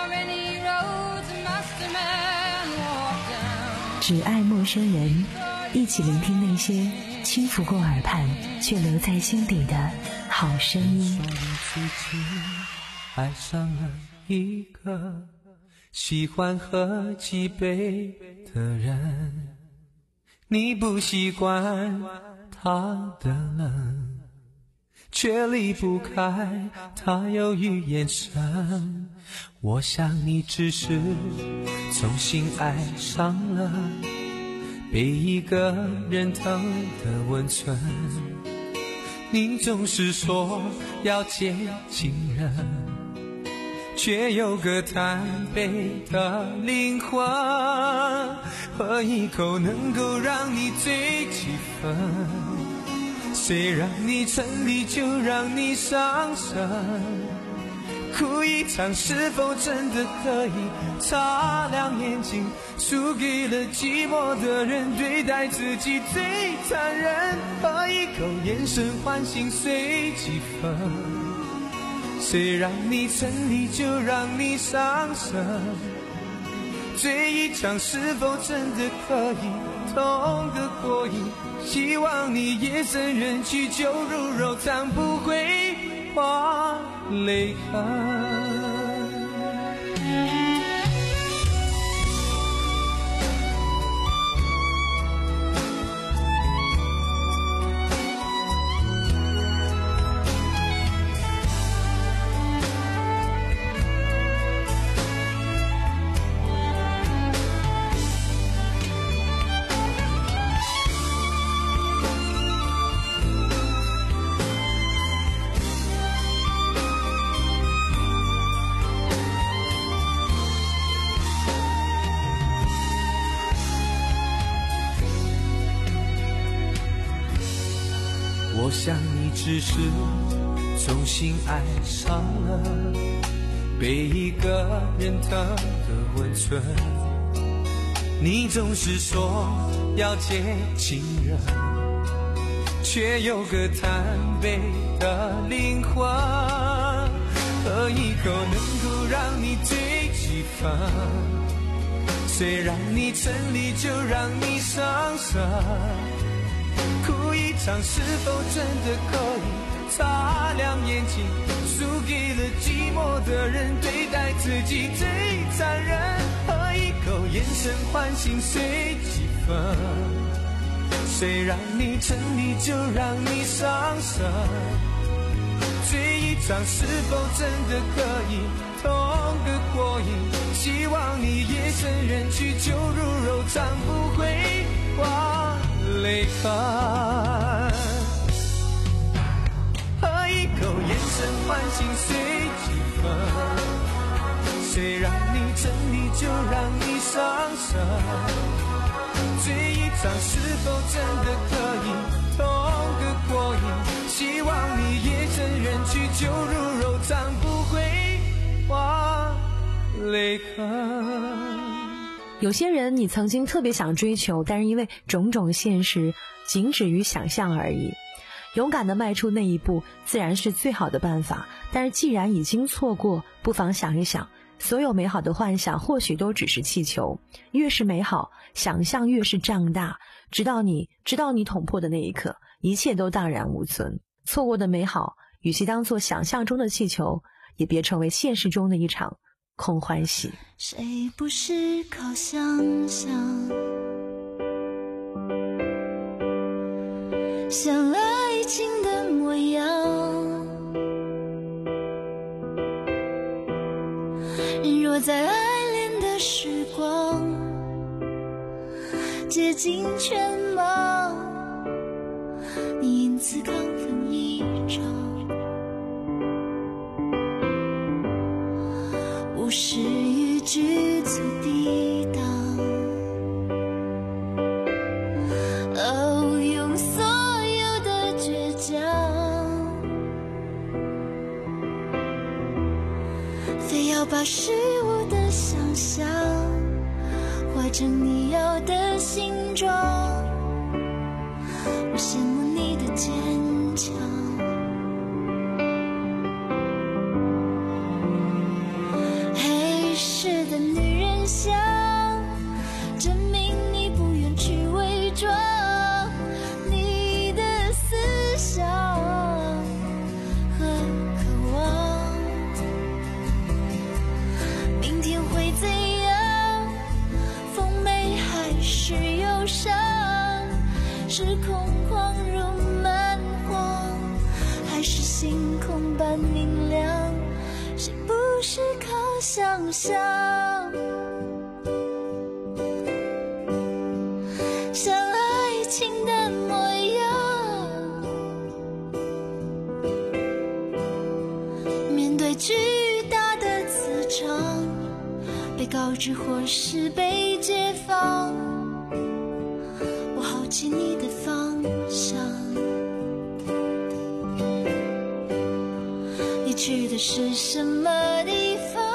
只爱陌生人， 一起聆听那些轻拂过耳畔却留在心底的好声音。 自己爱上了一个喜欢喝几杯的人，你不习惯他的冷，却离不开他忧郁眼神。我想你只是重新爱上了被一个人疼的温存，你总是说要接近人，却有个贪杯的灵魂，喝一口能够让你醉几分，谁让你沉溺就让你伤神，哭一场是否真的可以擦亮眼睛，输给了寂寞的人，对待自己最残忍，喝一口眼神唤醒随几分，谁让你沉溺就让你伤神，醉一场是否真的可以痛个过瘾，希望你夜深人静酒入肉尝不会花泪痕。我想你只是重新爱上了被一个人疼的温存，你总是说要接近人，却有个贪杯的灵魂，喝一口能够让你醉几分，谁让你沉溺就让你伤神，哭一场是否真的可以擦亮眼睛，输给了寂寞的人，对待自己最残忍，喝一口眼神唤醒随几分，谁让你沉溺就让你伤神，醉一场是否真的可以痛个过瘾，希望你夜深人静酒入肉尝不会花泪痕，喝一口眼神唤醒随几分，谁让你沉溺就让你伤神，醉一场是否真的可以痛个过瘾，希望你夜深人静酒入肉尝不会花泪痕。 有些人你曾经特别想追求，但是因为种种现实仅止于想象而已，勇敢地迈出那一步自然是最好的办法，但是既然已经错过，不妨想一想，所有美好的幻想或许都只是气球，越是美好，想象越是胀大，直到你直到你捅破的那一刻，一切都荡然无存。错过的美好，与其当作想象中的气球，也别成为现实中的一场空欢喜。 谁不是靠想象像爱情的模样，若在爱恋的时光竭尽全盲，你因此亢奋一场，无视与局促抵挡，哦，用所有的倔强，非要把事物的想象画成你要的形状，我羡慕你的坚强。黑市的女人香，证明你不愿去伪装， 是空旷如蛮荒，还是星空般明亮？谁不是靠想象？像爱情的模样，面对巨大的磁场，被告知或是被解放，我好奇你的方向，你去的是什么地方？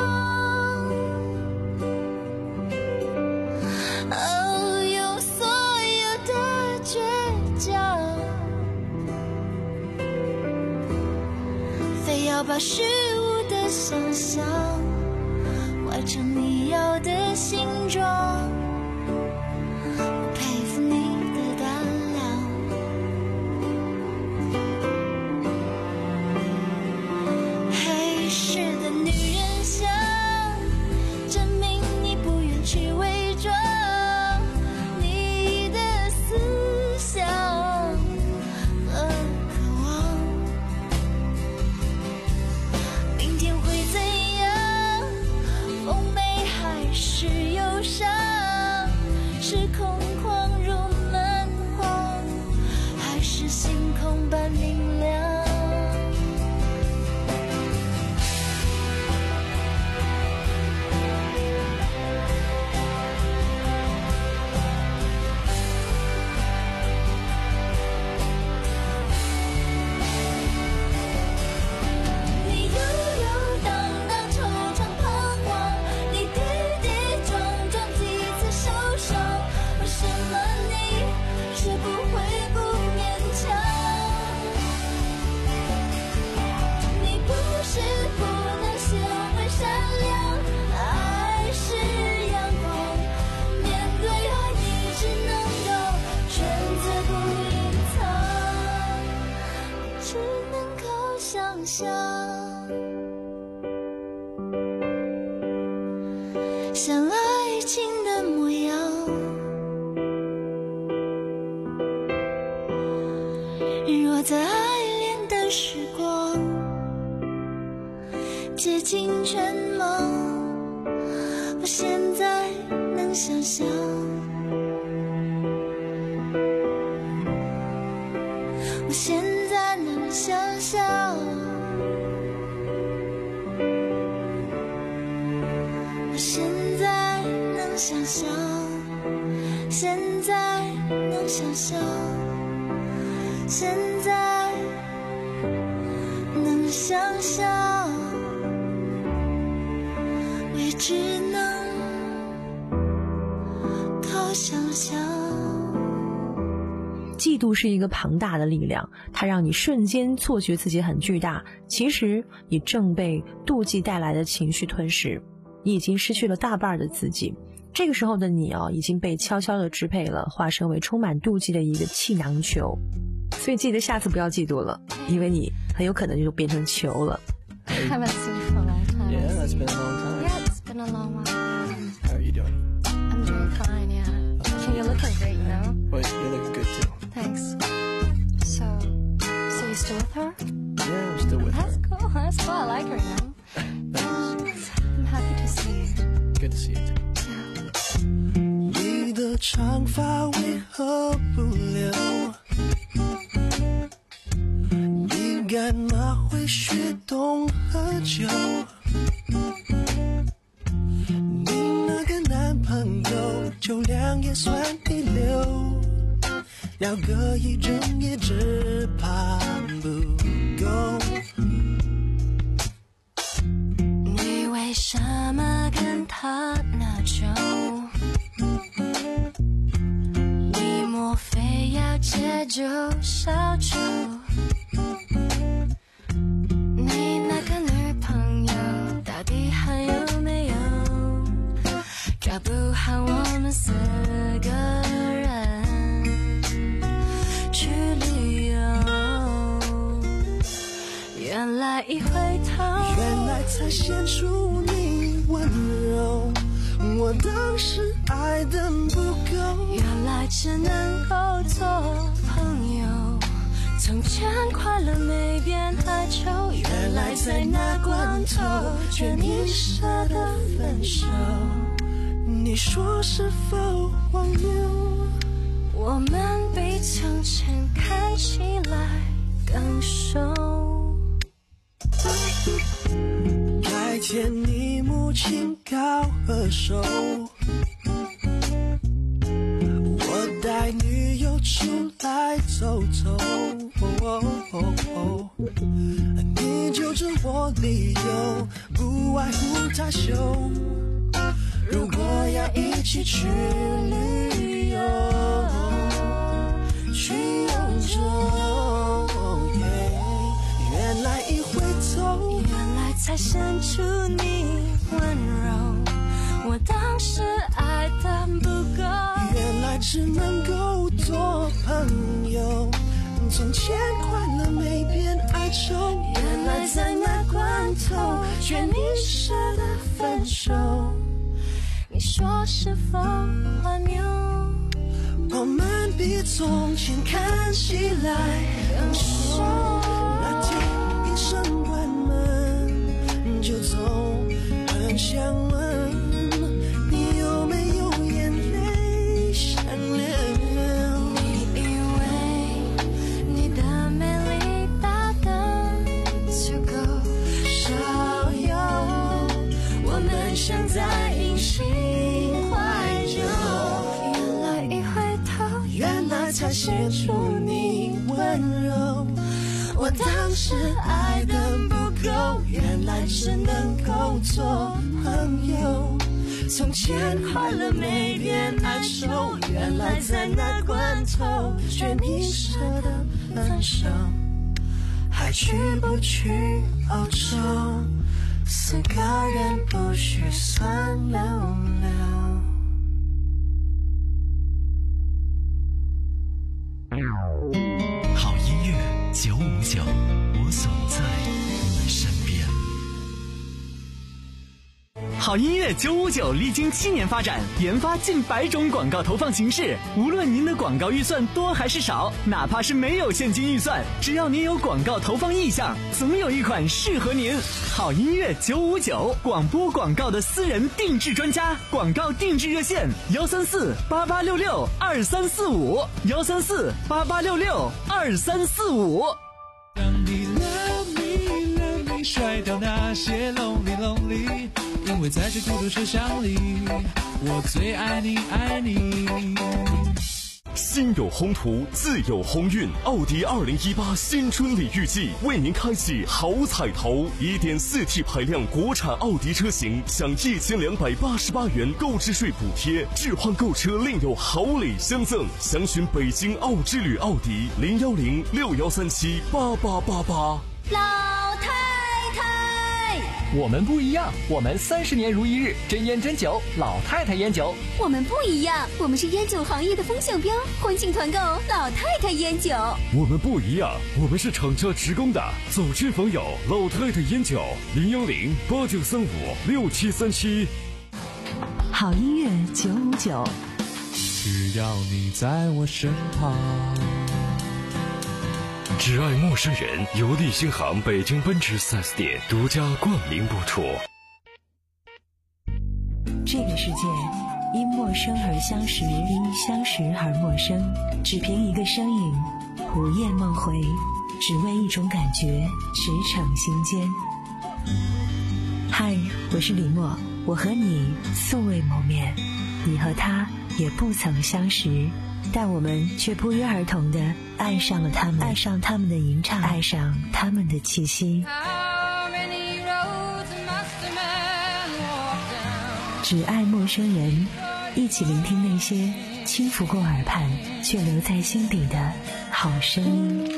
哦，用所有的倔强，非要把虚无的想象画成你要的形状。我佩服你的胆量，黑市的女人香，证明你不愿去伪装你的思想和渴望。明天会怎样？丰美还是忧伤？是空旷如蛮荒，还是星空般明亮？你悠悠荡荡，惆怅彷徨，你跌跌撞撞，几次受伤，为什么你学不会不勉强？你不是不能学会善良，爱是阳光，面对爱你只能够选择不隐藏，你只能靠想象。像爱情的模样，若在爱恋的时光接近全盲，我现在能想象，我现在能想象，我现在能想象，现在能想象，现在能想象，我也只能靠想象。 嫉妒是一个庞大的力量，它让你瞬间错觉自己很巨大，其实你正被妒忌带来的情绪吞噬，你已经失去了大半的自己。这个时候的你啊，已经被悄悄地支配了，化身为充满妒忌的一个气囊球。所以记得下次不要嫉妒了，因为你很有可能就变成球了。 I haven't seen you for a long time. Yeah, that's been a long time. Yeah, it's been a long while. How are you doing? I'm doing fine, yeah. Okay, you're looking great, you know? Well, you're looking good too. Thanks. So, so you still with her? Yeah, I'm still with That's her. cool, that's cool. I like her, you know? Thanks. I'm happy to see you. Good to see you too. 你的长发为何不留？你干嘛会学懂喝酒？你那个男朋友酒量也算一流，要个一整夜只怕不够。 你为什么跟他拿酒？你莫非要借酒消愁？你那个女朋友到底还有没有？搞不好我们四个人去旅游。原来一回头， 原来才显出你温柔，我当时爱的不够， 原来只能够做从前快乐没变哀愁，原来在那关头，却你舍得分手。 你说是否荒谬？ 我们比从前看起来更熟。 改天你母亲高和手，我带女友出来走走，哦哦哦，你揪着我理由，不外乎太羞。如果要一起去旅游，去欧洲，原来一回头， 原来才显出你温柔。我当时爱的不够， 原来只能够做朋友。从前快乐没变哀愁， 原来在那关头，却你舍得分手。你说是否荒谬？ 我们比从前看起来更熟。那天一声关门就走，很想问你有没有眼泪想流。 你以为你的美丽大得足够少有，我们像在隐形怀旧，原来一回头， 原来才显出你温柔。我当时爱的不够，原来只能够做朋友。从前快乐没变哀愁，原来在那关头，却你舍得分手。还去不去欧洲？四个人不许算溜溜。 好音乐九五九，我总在你身边。 好音乐九五九历经七年发展，研发近百种广告投放形式。无论您的广告预算多还是少，哪怕是没有现金预算，只要您有广告投放意向，总有一款适合您。好音乐九五九，广播广告的私人定制专家，广告定制热线幺三四八八六六二三四五幺三四八八六六二三四五。 让你 love me love me， 甩掉那些 lonely lonely， 因为在这孤独车厢里，我最爱你爱你。 心有宏图，自有鸿运。奥迪二零一八新春礼遇季为您开启好彩头， 一点四 T 排量国产奥迪车型享一千两百八十八元购置税补贴，置换购车另有好礼相赠。详询北京奥之旅奥迪零幺零六幺三七八八八八。 老太太， 我们不一样，我们三十年如一日，真烟真酒，老太太烟酒。 我们不一样，我们是烟酒行业的风向标，欢庆团购老太太烟酒。 我们不一样，我们是厂家职工的，走亲访友，老太太烟酒零幺零八九三五六七三七。 好音乐九五九， 只要你在我身旁。 只爱陌生人，由利星行北京奔驰 四 S 店独家冠名播出。 这个世界因陌生而相识，因相识而陌生。只凭一个声音，午夜梦回，只为一种感觉，驰骋心间。嗨，我是李默，我和你素未谋面，你和他也不曾相识，但我们却不约而同地爱上了他们，爱上他们的吟唱，爱上他们的气息。只爱陌生人，一起聆听那些轻拂过耳畔却留在心底的好声音。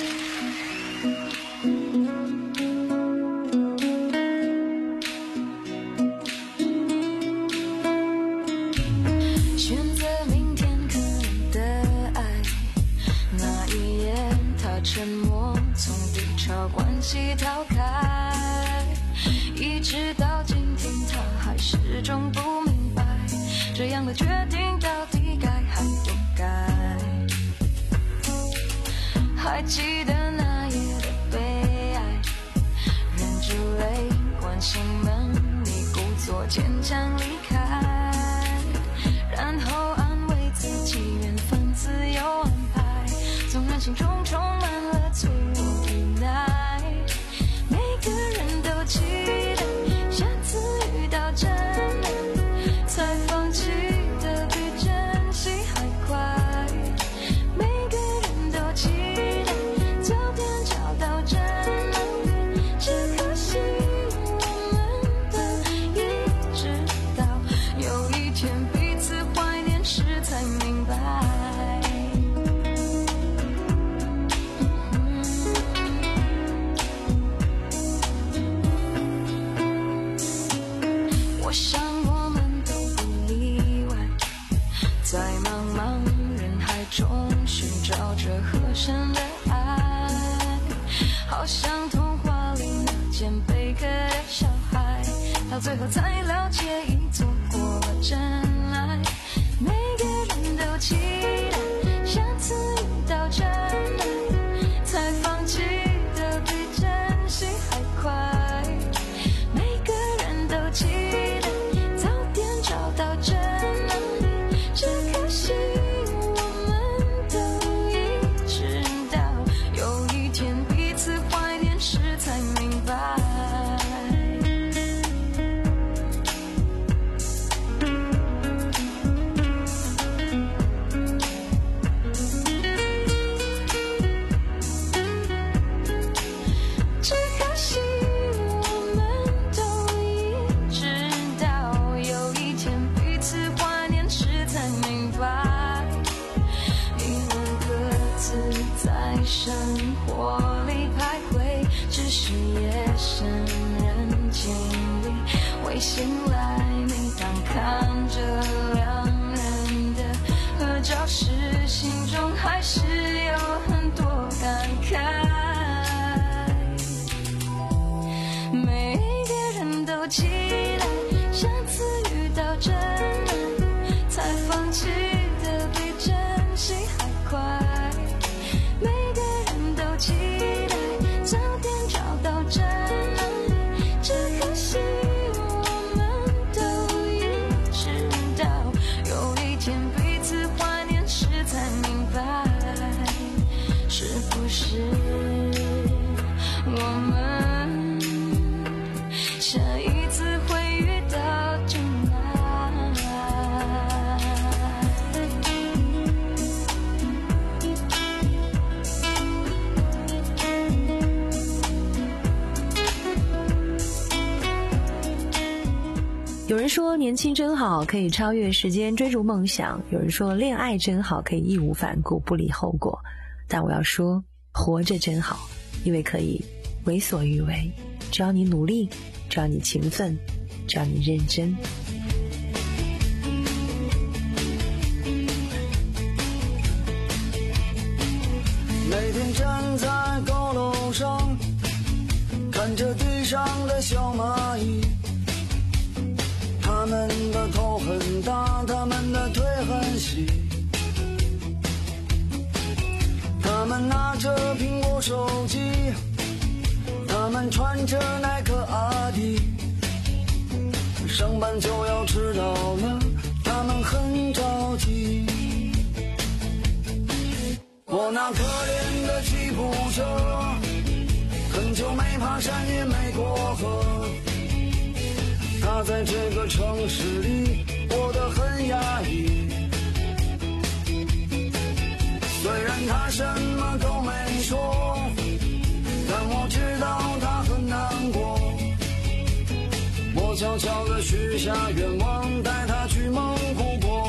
选择明天可能的爱，那一夜他沉默，从低潮关系逃开，一直到今天他还始终不明白，这样的决定到底该还不该。还记得那心门，你故作坚强离开，然后安慰自己缘分自有安排，纵然心中充满了脆弱无奈，每个人都期待下次遇到真爱，才放弃的比珍惜还快，每个人都期待早点找到真爱，只可惜我们都一直到有一天彼此怀念时才明白，我想我们都不例外，在茫茫人海中寻找着合身的爱，好像童话里那件贝壳的小孩，到最后才了解已错过了真爱，每个人都期待下次遇到真爱，才放弃的比珍惜还快，每个人都期待早点找到真爱，只可惜我们都一直到有一天彼此怀念时才明白，只可惜我们都一直到有一天彼此怀念时才明白，因为各自在生活里徘徊，只是夜深人静里会醒来，每当看着两人的合照时，心中还是有很多感慨，每个人都期待下次遇到真爱，才放弃的比珍惜还快，每个人都期待早点找到真爱，只可惜我们都一直到有一天彼此怀念时才明白，是不是我们下一次会遇到真爱。 有人说年轻真好，可以超越时间追逐梦想，有人说恋爱真好，可以义无反顾不理后果，但我要说活着真好，因为可以为所欲为，只要你努力，只要你勤奋，只要你认真。 每天站在高楼上，看着地上的小蚂蚁，他们的头很大，他们的腿很细，他们拿着苹果手机，他们穿着耐克阿迪，上班就要迟到了，他们很着急。我那可怜的吉普车，很久没爬山也没过河，他在这个城市里过得很压抑，虽然他什么都没说，但我知道他很难过，我悄悄地许下愿望，带他去蒙古国，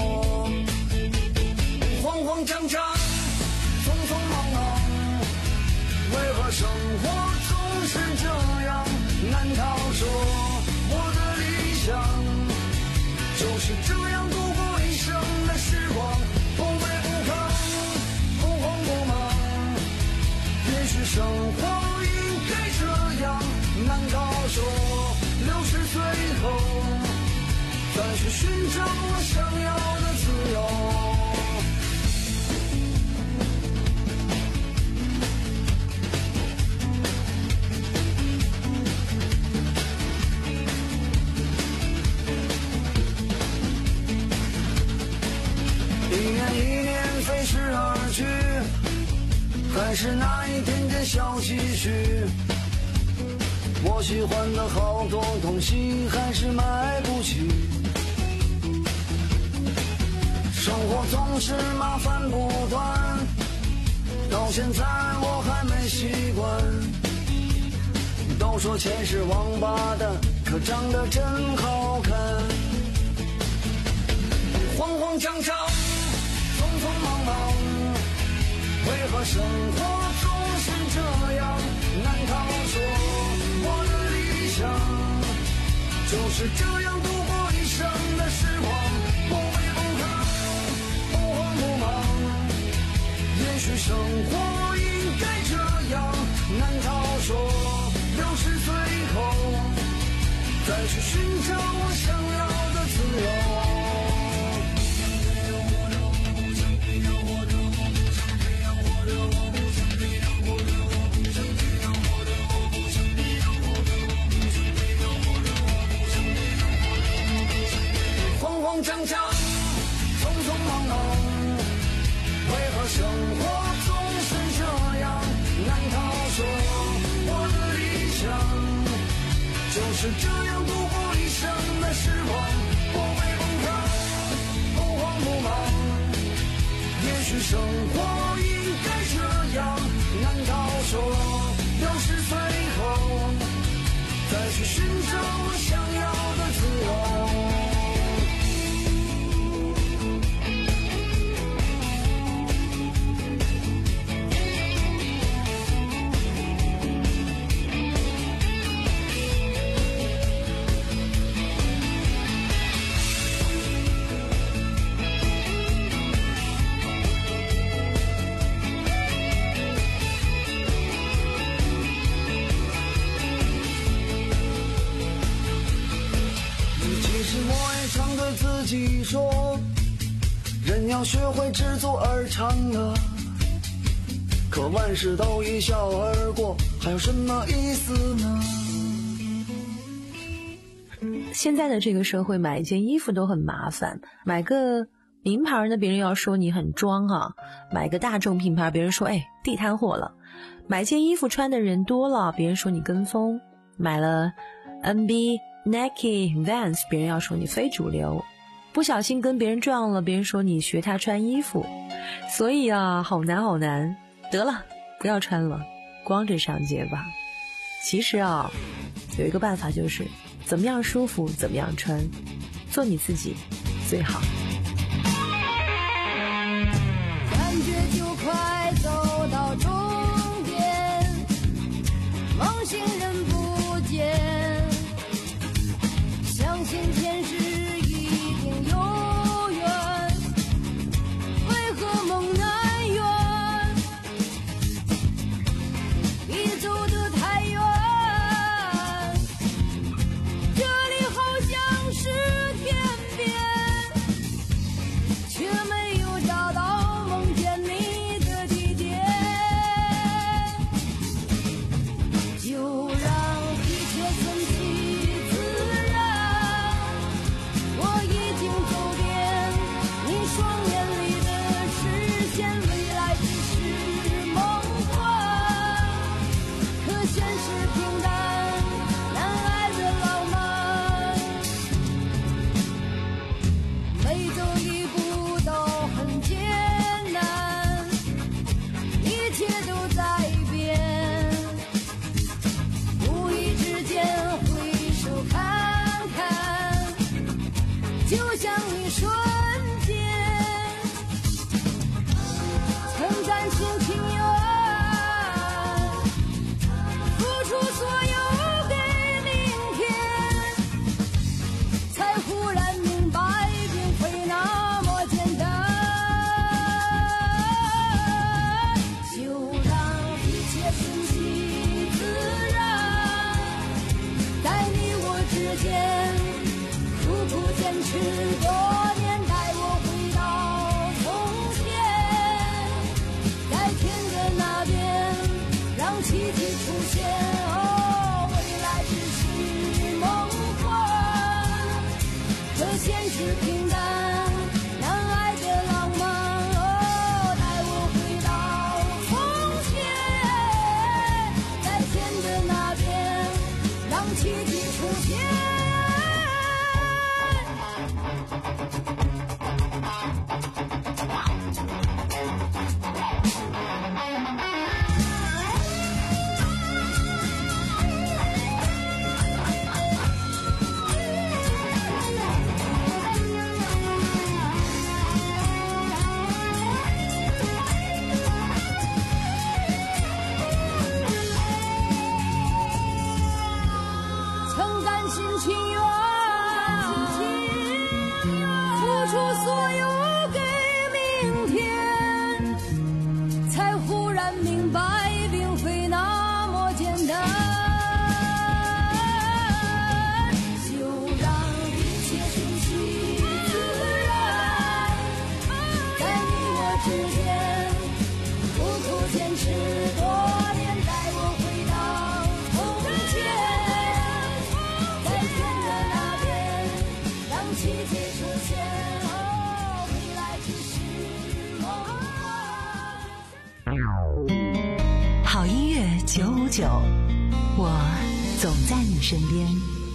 慌慌张张匆匆忙忙，为何生活总是这样难逃说，我的理想就是这样度过一生的时光，不卑不亢，不慌不忙，也许生活应该这样难逃说，六十岁后再去寻找我想要的自由。 但是那一点点小积蓄，我喜欢的好多东西还是买不起。生活总是麻烦不断，到现在我还没习惯。都说钱是王八蛋，可长得真好看。慌慌张张，匆匆忙忙，为何生活总是这样？难道说我的理想就是这样度过一生的时光？不卑不亢，不慌不忙，也许生活应该这样。难道说六十岁后再去寻找我想要的自由？慌张张，匆匆忙忙，为何生活总是这样？难道说我的理想就是这样度过一生的时光？不卑不亢，不慌不忙，也许生活应该这样。难道说六十岁后再去寻找我想要的自由？自己说，人要学会知足而常乐，可万事都一笑而过，还有什么意思呢？ 现在的这个社会，买一件衣服都很麻烦，买个名牌呢，别人要说你很装啊；买个大众品牌，别人说哎地摊货了；买件衣服穿的人多了，别人说你跟风；买了 N B、Nike、Vans， 别人要说你非主流。不小心跟别人撞了，别人说你学他穿衣服。所以啊，好难好难，得了，不要穿了，光着上街吧。其实啊，有一个办法，就是怎么样舒服怎么样穿，做你自己最好。 感觉就快走到终点，梦醒人不见，相信前世奇迹出现。曾甘心情愿付出所有给明天，才忽然明白并非那么简单。就让一切顺其自然，在你我之间苦苦坚持多年，带我回到从前。奇迹出现，哦，未来只是梦。 好音乐九五九，我总在你身边。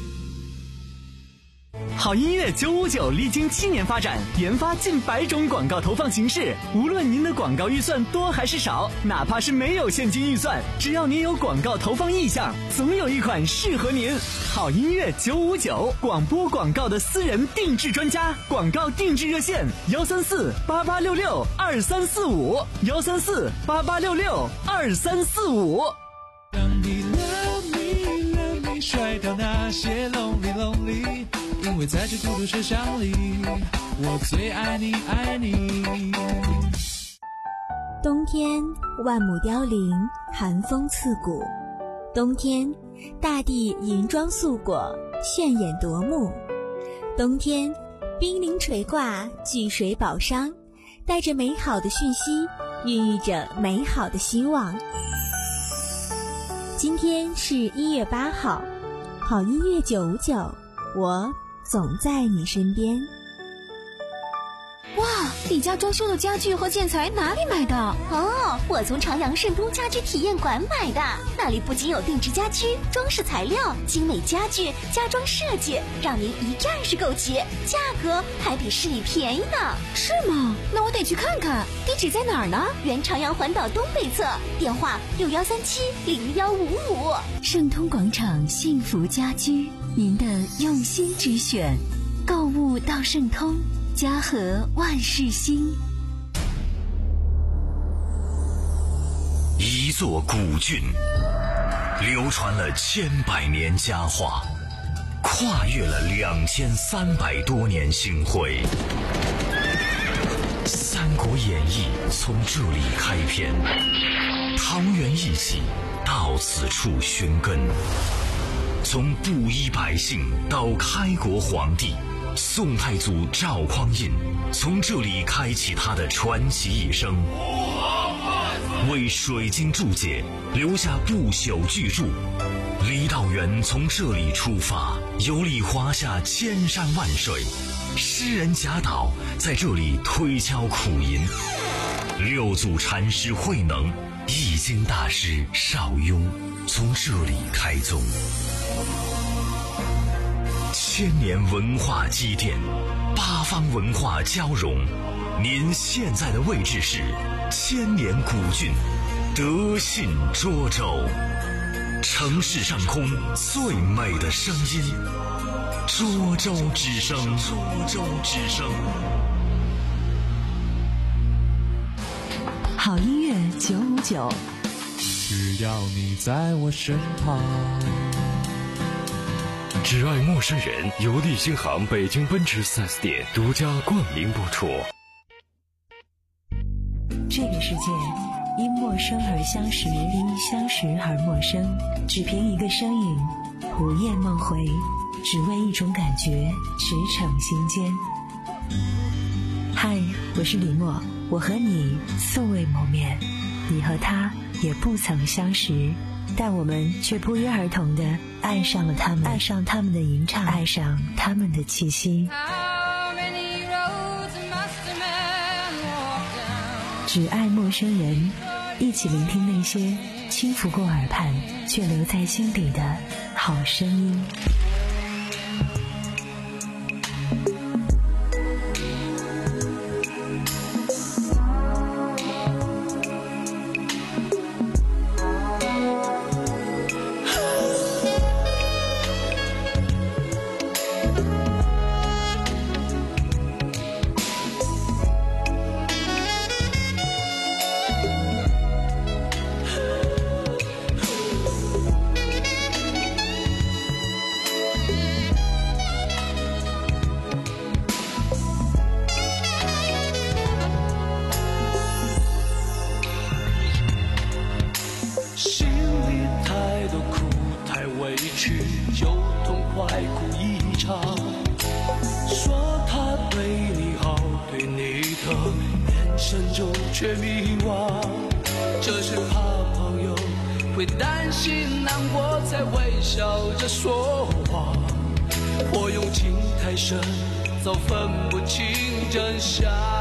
好音乐九五九历经七年发展，研发近百种广告投放形式。无论您的广告预算多还是少，哪怕是没有现金预算，只要您有广告投放意向，总有一款适合您。好音乐九五九，广播广告的私人定制专家，广告定制热线：幺三四八八六六二三四五，幺三四八八六六二三四五。 当你 love me love me 甩掉那些 lonely lonely， 因为在这孤独车厢里，我最爱你爱你。 冬天万亩凋零，寒风刺骨。冬天大地银装素裹，炫眼夺目。冬天冰凌垂挂，巨水宝商，带着美好的讯息，孕育着美好的希望。今天是一月八号，好音乐九五九，我总在你身边。 哇，你家装修的家具和建材哪里买的？哦，我从长阳盛都家居体验馆买的。那里不仅有定制家居、装饰材料、精美家具、家装设计，让您一站式购齐，价格还比市里便宜呢。 是吗？那我得去看看。地址在哪儿呢？ 原长阳环岛东北侧，电话六幺三七零幺五五。 盛通广场幸福家居，您的用心之选，购物到盛通。家和万事兴。 一座古郡，流传了千百年佳话，跨越了两千三百多年星辉。《三国演义》从这里开篇，桃园一起到此处寻根，从布衣百姓到开国皇帝。宋太祖赵匡胤从这里开启他的传奇一生，为水晶注解留下不朽巨著。李道元从这里出发，游历华夏千山万水。诗人贾岛在这里推敲苦吟，六祖禅师慧能、易经大师邵雍从这里开宗。千年文化积淀，八方文化交融。您现在的位置是千年古郡德信涿州，城市上空最美的声音，涿州之声。涿州之声。 好音乐九五九， 只要你在我身旁。 只爱陌生人由利星行北京奔驰 四 S 店独家冠名播出。 这个世界因陌生而相识，因相识而陌生。只凭一个声音，午夜梦回，只为一种感觉，驰骋心间。嗨，我是李默，我和你素未谋面，你和他也不曾相识，但我们却不约而同地爱上了他们，爱上他们的吟唱，爱上他们的气息。只爱陌生人， 一起聆听那些轻拂过耳畔却留在心底的好声音。 却迷惘，这是怕朋友会担心难过，才微笑着说谎。或用情太深，早分不清真相。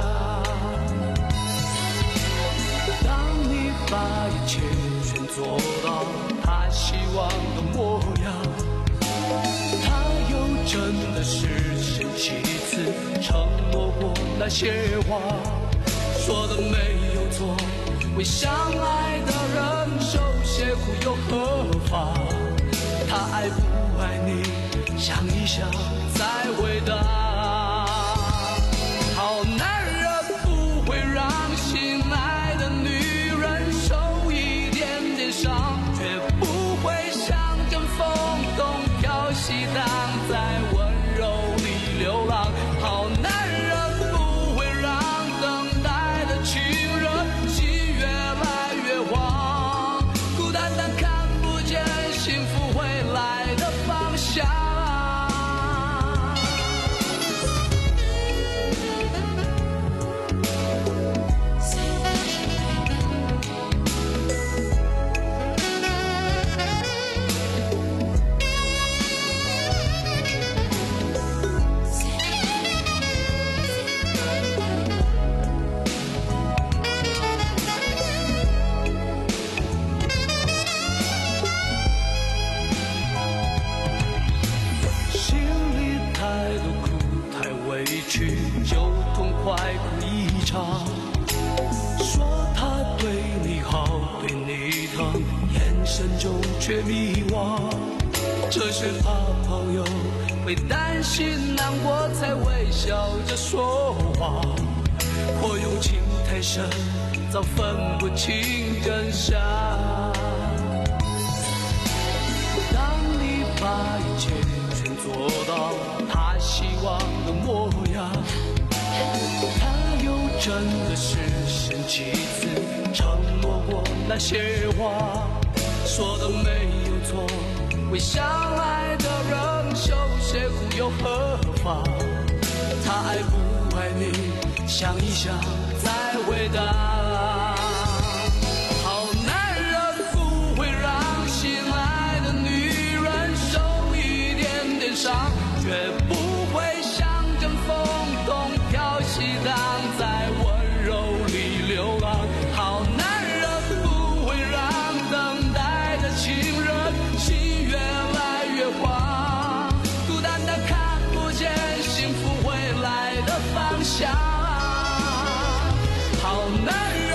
当你把一切全做到他希望的模样，他又真的是生气次承诺过那些话。说的没有错，为相爱的人受些苦又何妨？他爱不爱你，想一想再回答。好男人不会让心爱的女人受一点点伤，却不会像阵风东飘西荡，在温柔里流浪。好男人就痛快哭一场，说他对你好，对你疼，眼神中却迷惘。这是怕朋友会担心难过，才微笑着说谎。或用情太深，早分不清真相。当你把一切全做到他希望的模样，他又真的是生气次承诺过那些话。说的没有错，为相爱的人受些苦又何妨？他爱不爱你，想一想再回答。好男人不会让心爱的女人受一点点伤，绝不会像阵风东飘西荡，在温柔里流浪。好男人不会让等待的情人心越来越慌，孤单的看不见幸福未来的方向。好男人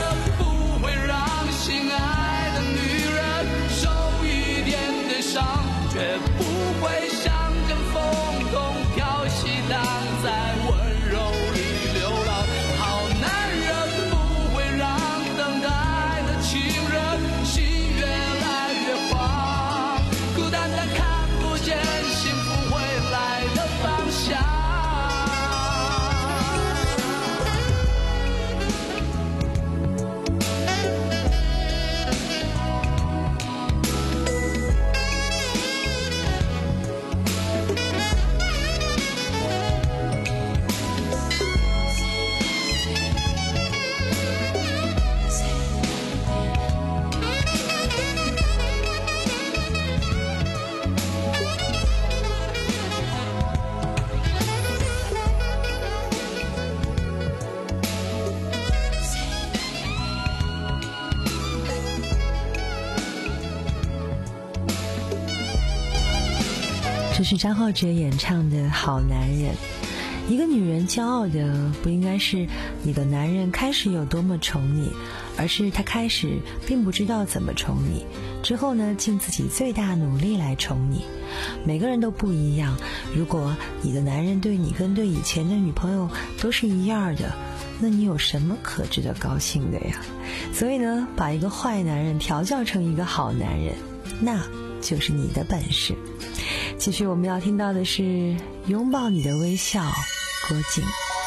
这是张浩哲演唱的《好男人》。一个女人骄傲的不应该是你的男人开始有多么宠你，而是他开始并不知道怎么宠你，之后呢尽自己最大努力来宠你。每个人都不一样，如果你的男人对你跟对以前的女朋友都是一样的，那你有什么可值得高兴的呀？所以呢，把一个坏男人调教成一个好男人，那就是你的本事。继续我们要听到的是拥抱你的微笑，郭靖。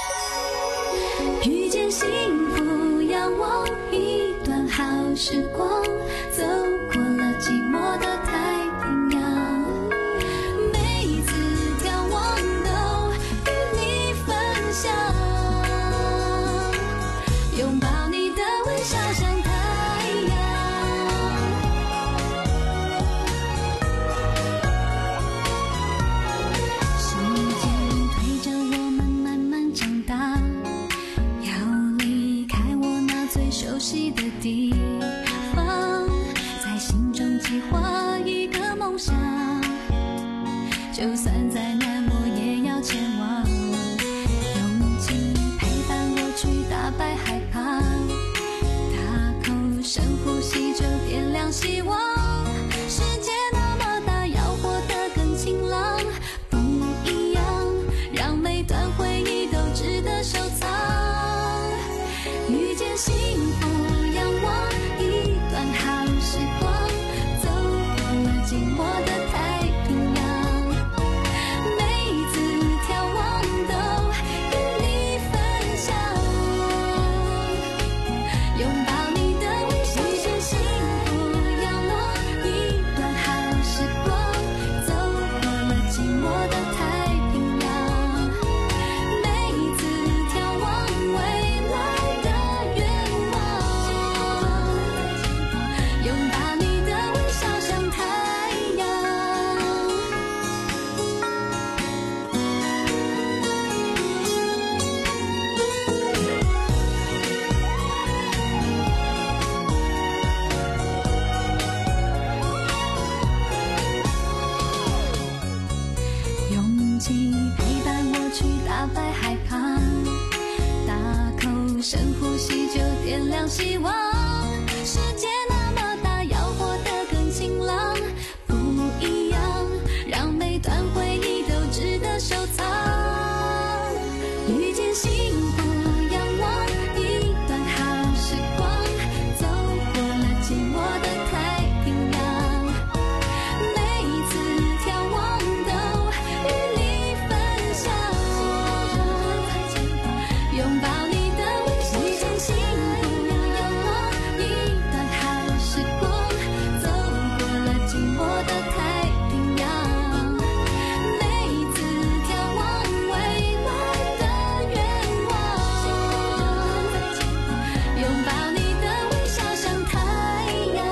遇见幸福，仰望一段好时光，走过了寂寞的太平洋，每一次眺望都与你分享，拥抱你的微笑像太阳，时间推着我们慢慢长大，要离开我那最熟悉的地方，在心中计划一个梦想，就算再难我也要前往，用气陪伴我去打败害怕，大口深呼吸就点亮希望，世界那么大，要活得更晴朗，不一样，让每段回忆都值得收藏，遇见幸福，仰望一段好时光，走过了寂寞的太平洋，每一次眺望都与你分享，拥抱你的微笑，遇见幸福，仰望一段好时光，走过了寂寞的太平洋，每一次眺望未来的愿望，拥抱你的微笑像太阳。勇气陪伴我去打败害怕，大口深呼吸就点亮希望，世界那么大，要活得更晴朗，不一样，让每段回忆都值得收藏，遇见幸福，仰望一段好时光，走过了寂寞的太平洋，每一次眺望都与你分享，拥抱你的微笑，遇见幸福，仰望一段好时光，走过了寂寞的太平洋，每一次眺望未来的愿望，拥抱你的微笑像太阳，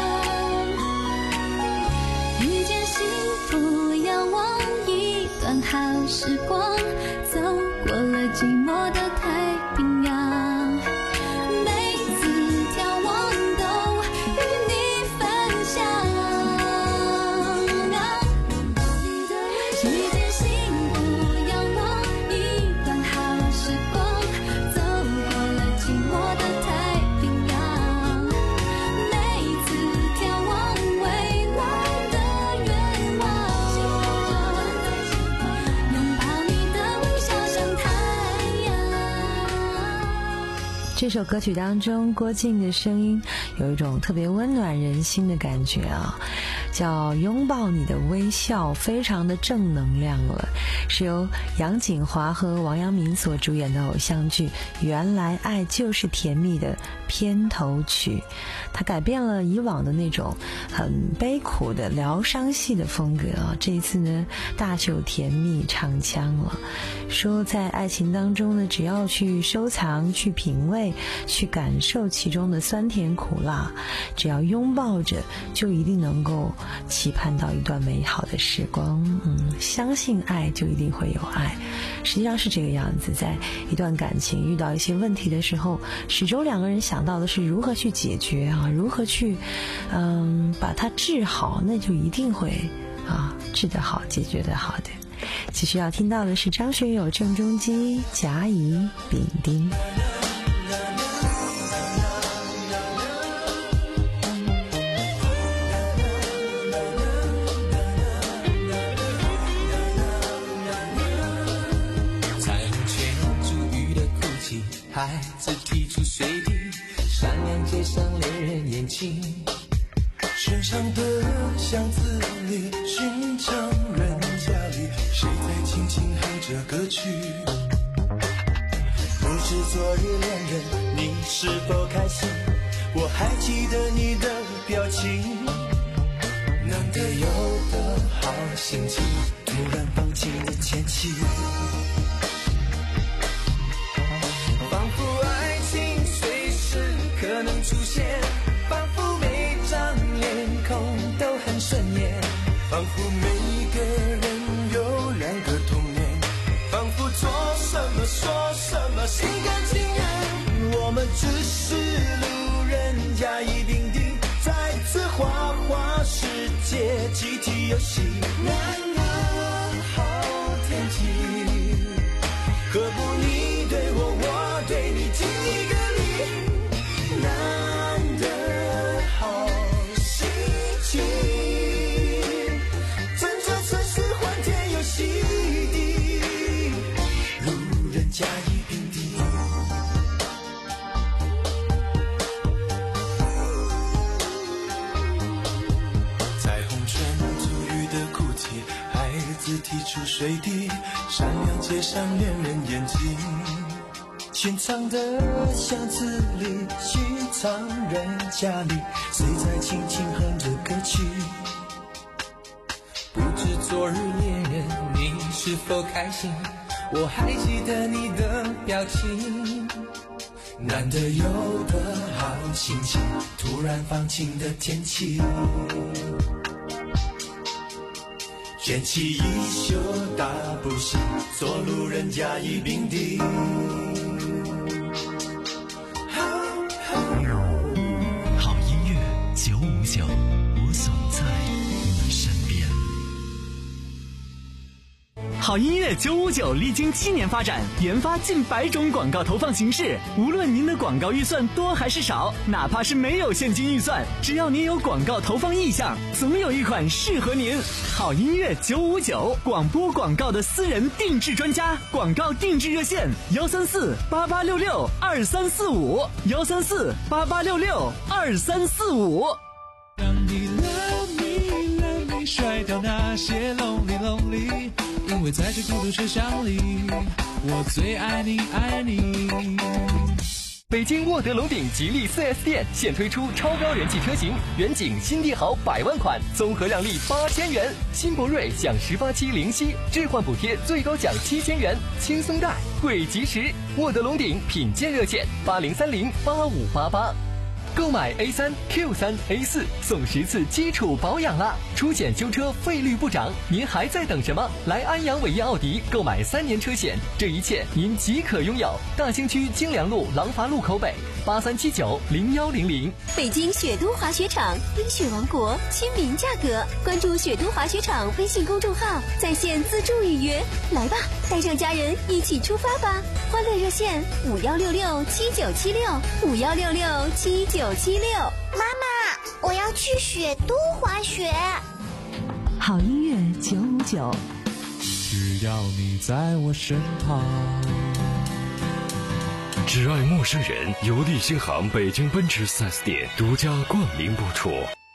遇见幸福，仰望一段好时光，走过了寂寞的太平洋，每次眺望都与你分享，遇见幸福，仰望一段好时光，走过了寂寞的太平洋，每一次眺望未来的愿望，拥抱你的微笑像太阳。 这首歌曲当中，郭靖的声音有一种特别温暖人心的感觉啊，叫拥抱你的微笑，非常的正能量了，是由杨谨华和王阳明所主演的偶像剧《原来爱就是甜蜜》的片头曲。它改变了以往的那种很悲苦的疗伤系的风格啊，这一次呢大秀甜蜜唱腔了，说在爱情当中呢，只要去收藏、去品味、去感受其中的酸甜苦辣，只要拥抱着，就一定能够期盼到一段美好的时光。嗯，相信爱就一定会有爱，实际上是这个样子。在一段感情遇到一些问题的时候，始终两个人想到的是如何去解决啊，如何去嗯把它治好，那就一定会啊，治得好，解决得好的。继续要听到的是张学友、郑中基、甲乙丙丁。 孩子提出水滴，闪亮街上恋人眼睛，身上的巷子里，寻常人家里，谁在轻轻哼着歌曲？不知昨日恋人你是否开心？我还记得你的表情，难得有的好心情，突然放晴的天气。可能出现，仿佛每张脸孔都很顺眼，仿佛每个人有两个童年，仿佛做什么说什么心甘情愿。我们只是路人甲乙丙丁，在此花花世界集体游戏。难得好天气，何不你对我，我对你，敬一个礼。难得好心情，趁着城市欢天又喜地，路人甲乙丙丁。彩虹圈足雨的哭泣，孩子提出水滴，闪亮街上恋人眼睛。寻常的巷子里，寻常人家里，谁在轻轻哼着歌曲？不知昨日恋人你是否开心？我还记得你的表情。难得有的好心情，突然放晴的天气，卷起衣袖大步行，做路人甲乙丙丁。 九，我总在你身边。 好音乐九五九历经七年发展，研发近百种广告投放形式。无论您的广告预算多还是少，哪怕是没有现金预算，只要您有广告投放意向，总有一款适合您。好音乐九五九，广播广告的私人定制专家，广告定制热线：幺三四八八六六二三四五，幺三四八八六六二三四五。 让你 love me love me 甩掉那些 lonely lonely， 因为在这孤独车厢里，我最爱你爱你。 北京沃德龙鼎吉利 四 S 店现推出超标人气车型，远景新帝豪百万款，综合让利八千元；新博瑞享十八期零息置换补贴，最高奖七千元，轻松贷，贵及时。沃德龙鼎品鉴热线：八零三零八五八八。购买 A 三 Q 三 A 四送十次基础保养啦！出险修车费率不涨，您还在等什么？来安阳伟业奥迪购买三年车险，这一切您即可拥有。大兴区京良路廊坊路口北，八三七九零幺零零。 北京雪都滑雪场，冰雪王国，亲民价格。关注雪都滑雪场微信公众号，在线自助预约。来吧，带上家人一起出发吧！欢乐热线：五幺六六七九七六五幺六六七九。九七六， 妈妈，我要去雪都滑雪。 好音乐九五九， 只要你在我身旁。 只爱陌生人，由利星行北京奔驰 四 S 店独家冠名播出。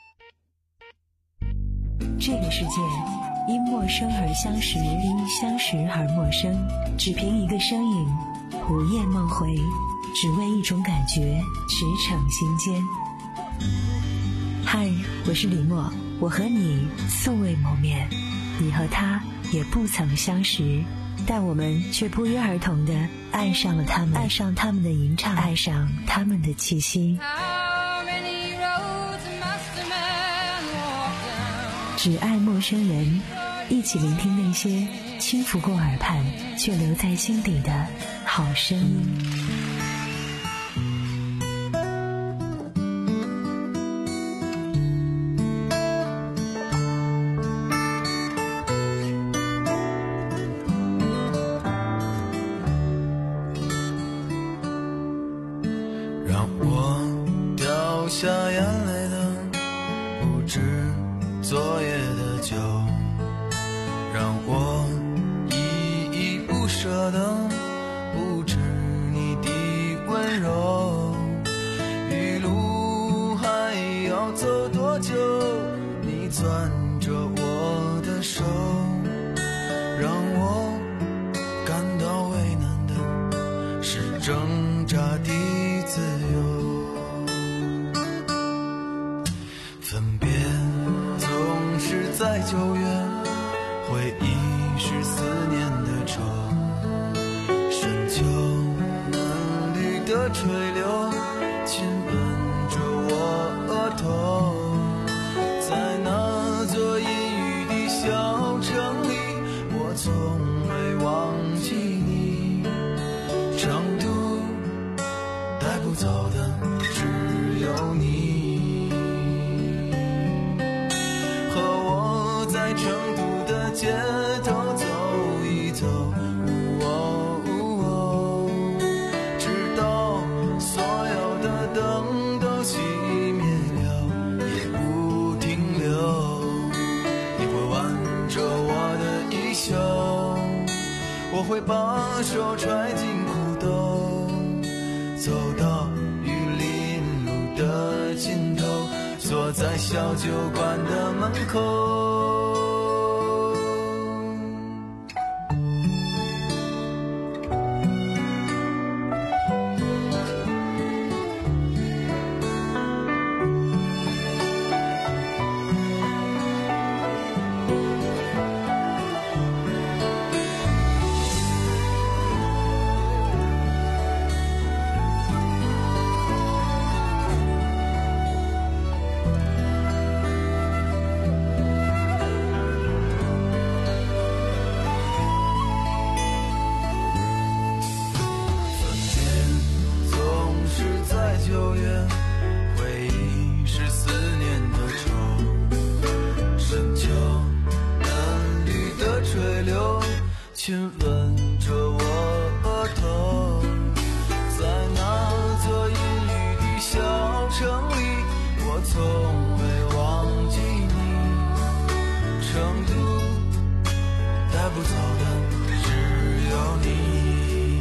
这个世界因陌生而相识，因相识而陌生，只凭一个声音，午夜梦回。只为一种感觉，驰骋心间。嗨，我是李默，我和你素未谋面，你和他也不曾相识，但我们却不约而同地爱上了他们，爱上他们的吟唱，爱上他们的气息。只爱陌生人，一起聆听那些轻拂过耳畔却留在心底的好声音。 眼泪的，不止昨夜的酒，让我依依不舍的，不止你的温柔。一路还要走多久？你攥着我的手，让我感到为难的是挣扎的自由。分别总是在九月，回忆是思念的愁，深秋嫩绿的垂柳亲吻着我额头，在那座阴雨的小城里，我从未忘记你。成都带不走的只有你，和我在成都的街头走一走，哦哦，直到所有的灯都熄灭了也不停留。你会挽着我的衣袖，我会把手揣进裤兜，走到玉林路的尽头，坐在小酒馆的门口。亲吻着我额头，在那座阴雨的小城里，我从未忘记你。成都带不走的只有你，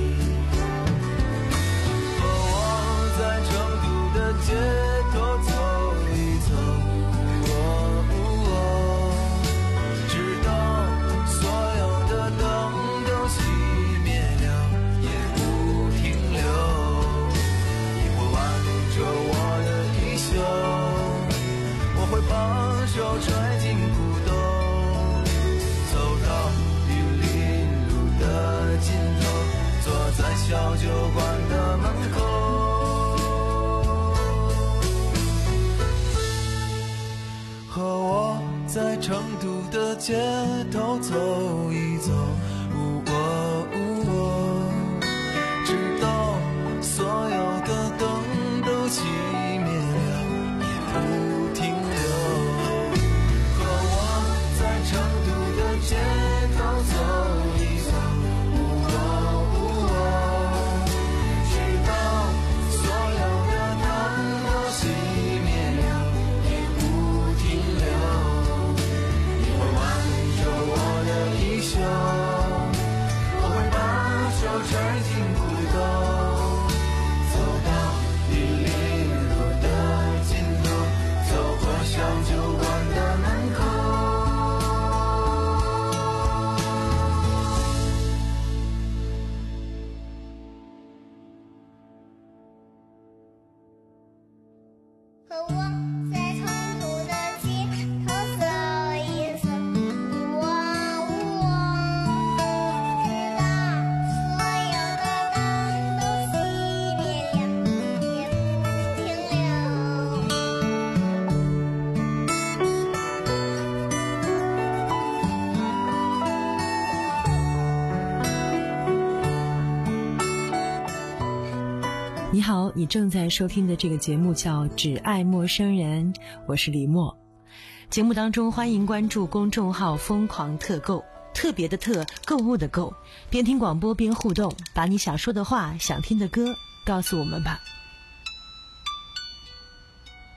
和我在成都的街头走一走，哦哦，直到所有的灯都熄灭了也不停留。你会挽着我的衣袖，我会把手揣进裤兜，走到玉林路的尽头，坐在小酒馆的门口。和我在成都的街头走一走，哦哦，直到所有的灯都熄灭了也不停留。和我在成都的街头走一走，哦，直到所有的灯都熄灭了也不停留。你会挽着我的衣袖，我会把手揣进裤兜，走到玉林路的尽头，走过小酒馆的门口。 和我在成都的街头走一走，哦哦，直到所有的灯都熄灭了也不停留。 你好，你正在收听的这个节目叫《只爱陌生人》，我是李默。节目当中欢迎关注公众号疯狂特购，特别的特，购物的购，边听广播边互动，把你想说的话，想听的歌告诉我们吧。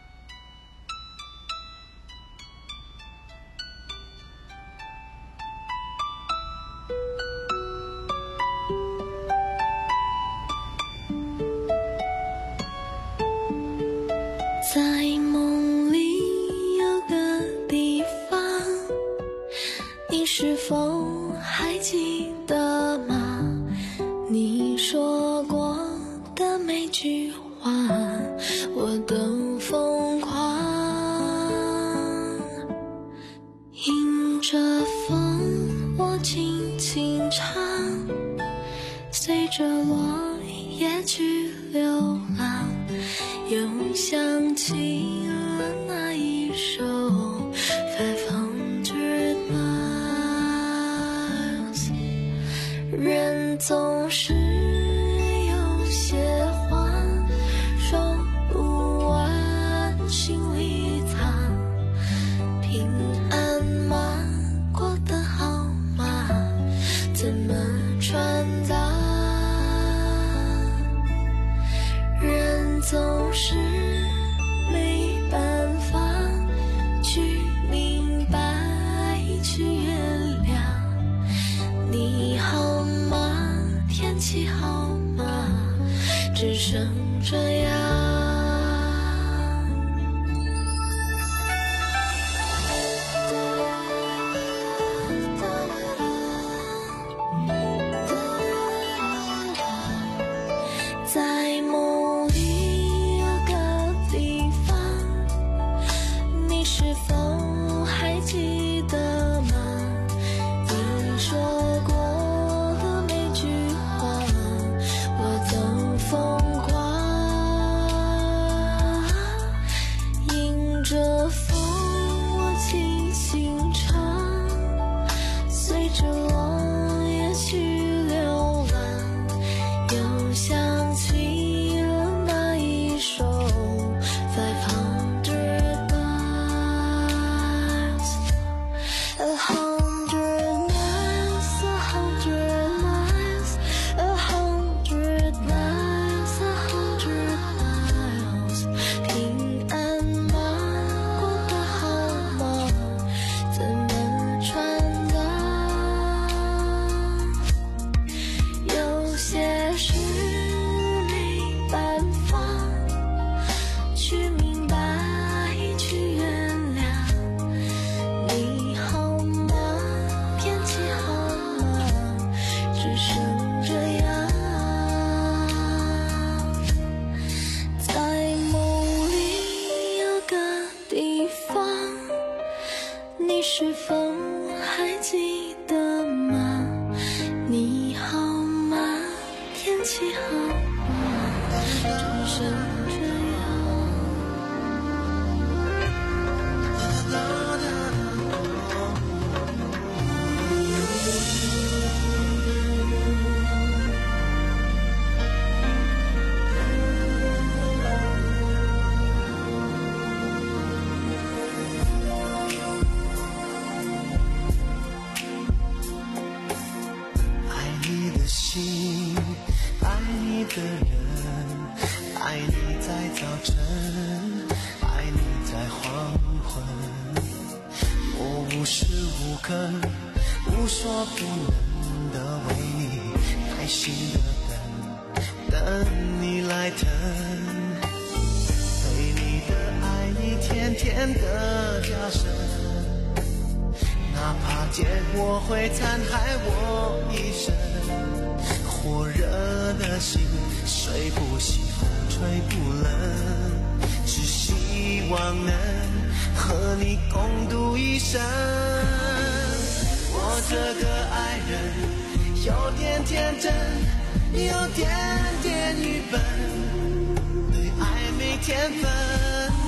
起了那一首 Five Hundred Miles。 人总是有些话说不完，心里藏。平安吗？过得好吗？怎么传达？人总是没办法去明白，去原谅。你好吗？天气好吗？只剩这样。在某一个地方，你是否还记得吗？你说过的每句话，我都疯狂。迎着风，我轻轻唱，随着落叶去流浪。又想起了那一首 Five Hundred Miles。 A hundred miles, a hundred miles, a hundred miles, a hundred miles。 平安吗？过得好吗？怎么传达？有些事没办法去明白，去原谅。你好吗？天气好吗？只剩这样。在梦里有个地方，你是否还记得吗？你好吗？天气好吗？只剩这样。 爱你的心，爱你的人，爱你在早晨，爱你在黄昏。我无时无刻无所不能的为你耐心的等，等你来疼。对你的爱一天天的加深，哪怕结果会残害我一生。火热的心，睡不醒，风吹不冷，只希望能和你共度一生。我这个爱人有点天真，有点点愚笨，对爱没天分，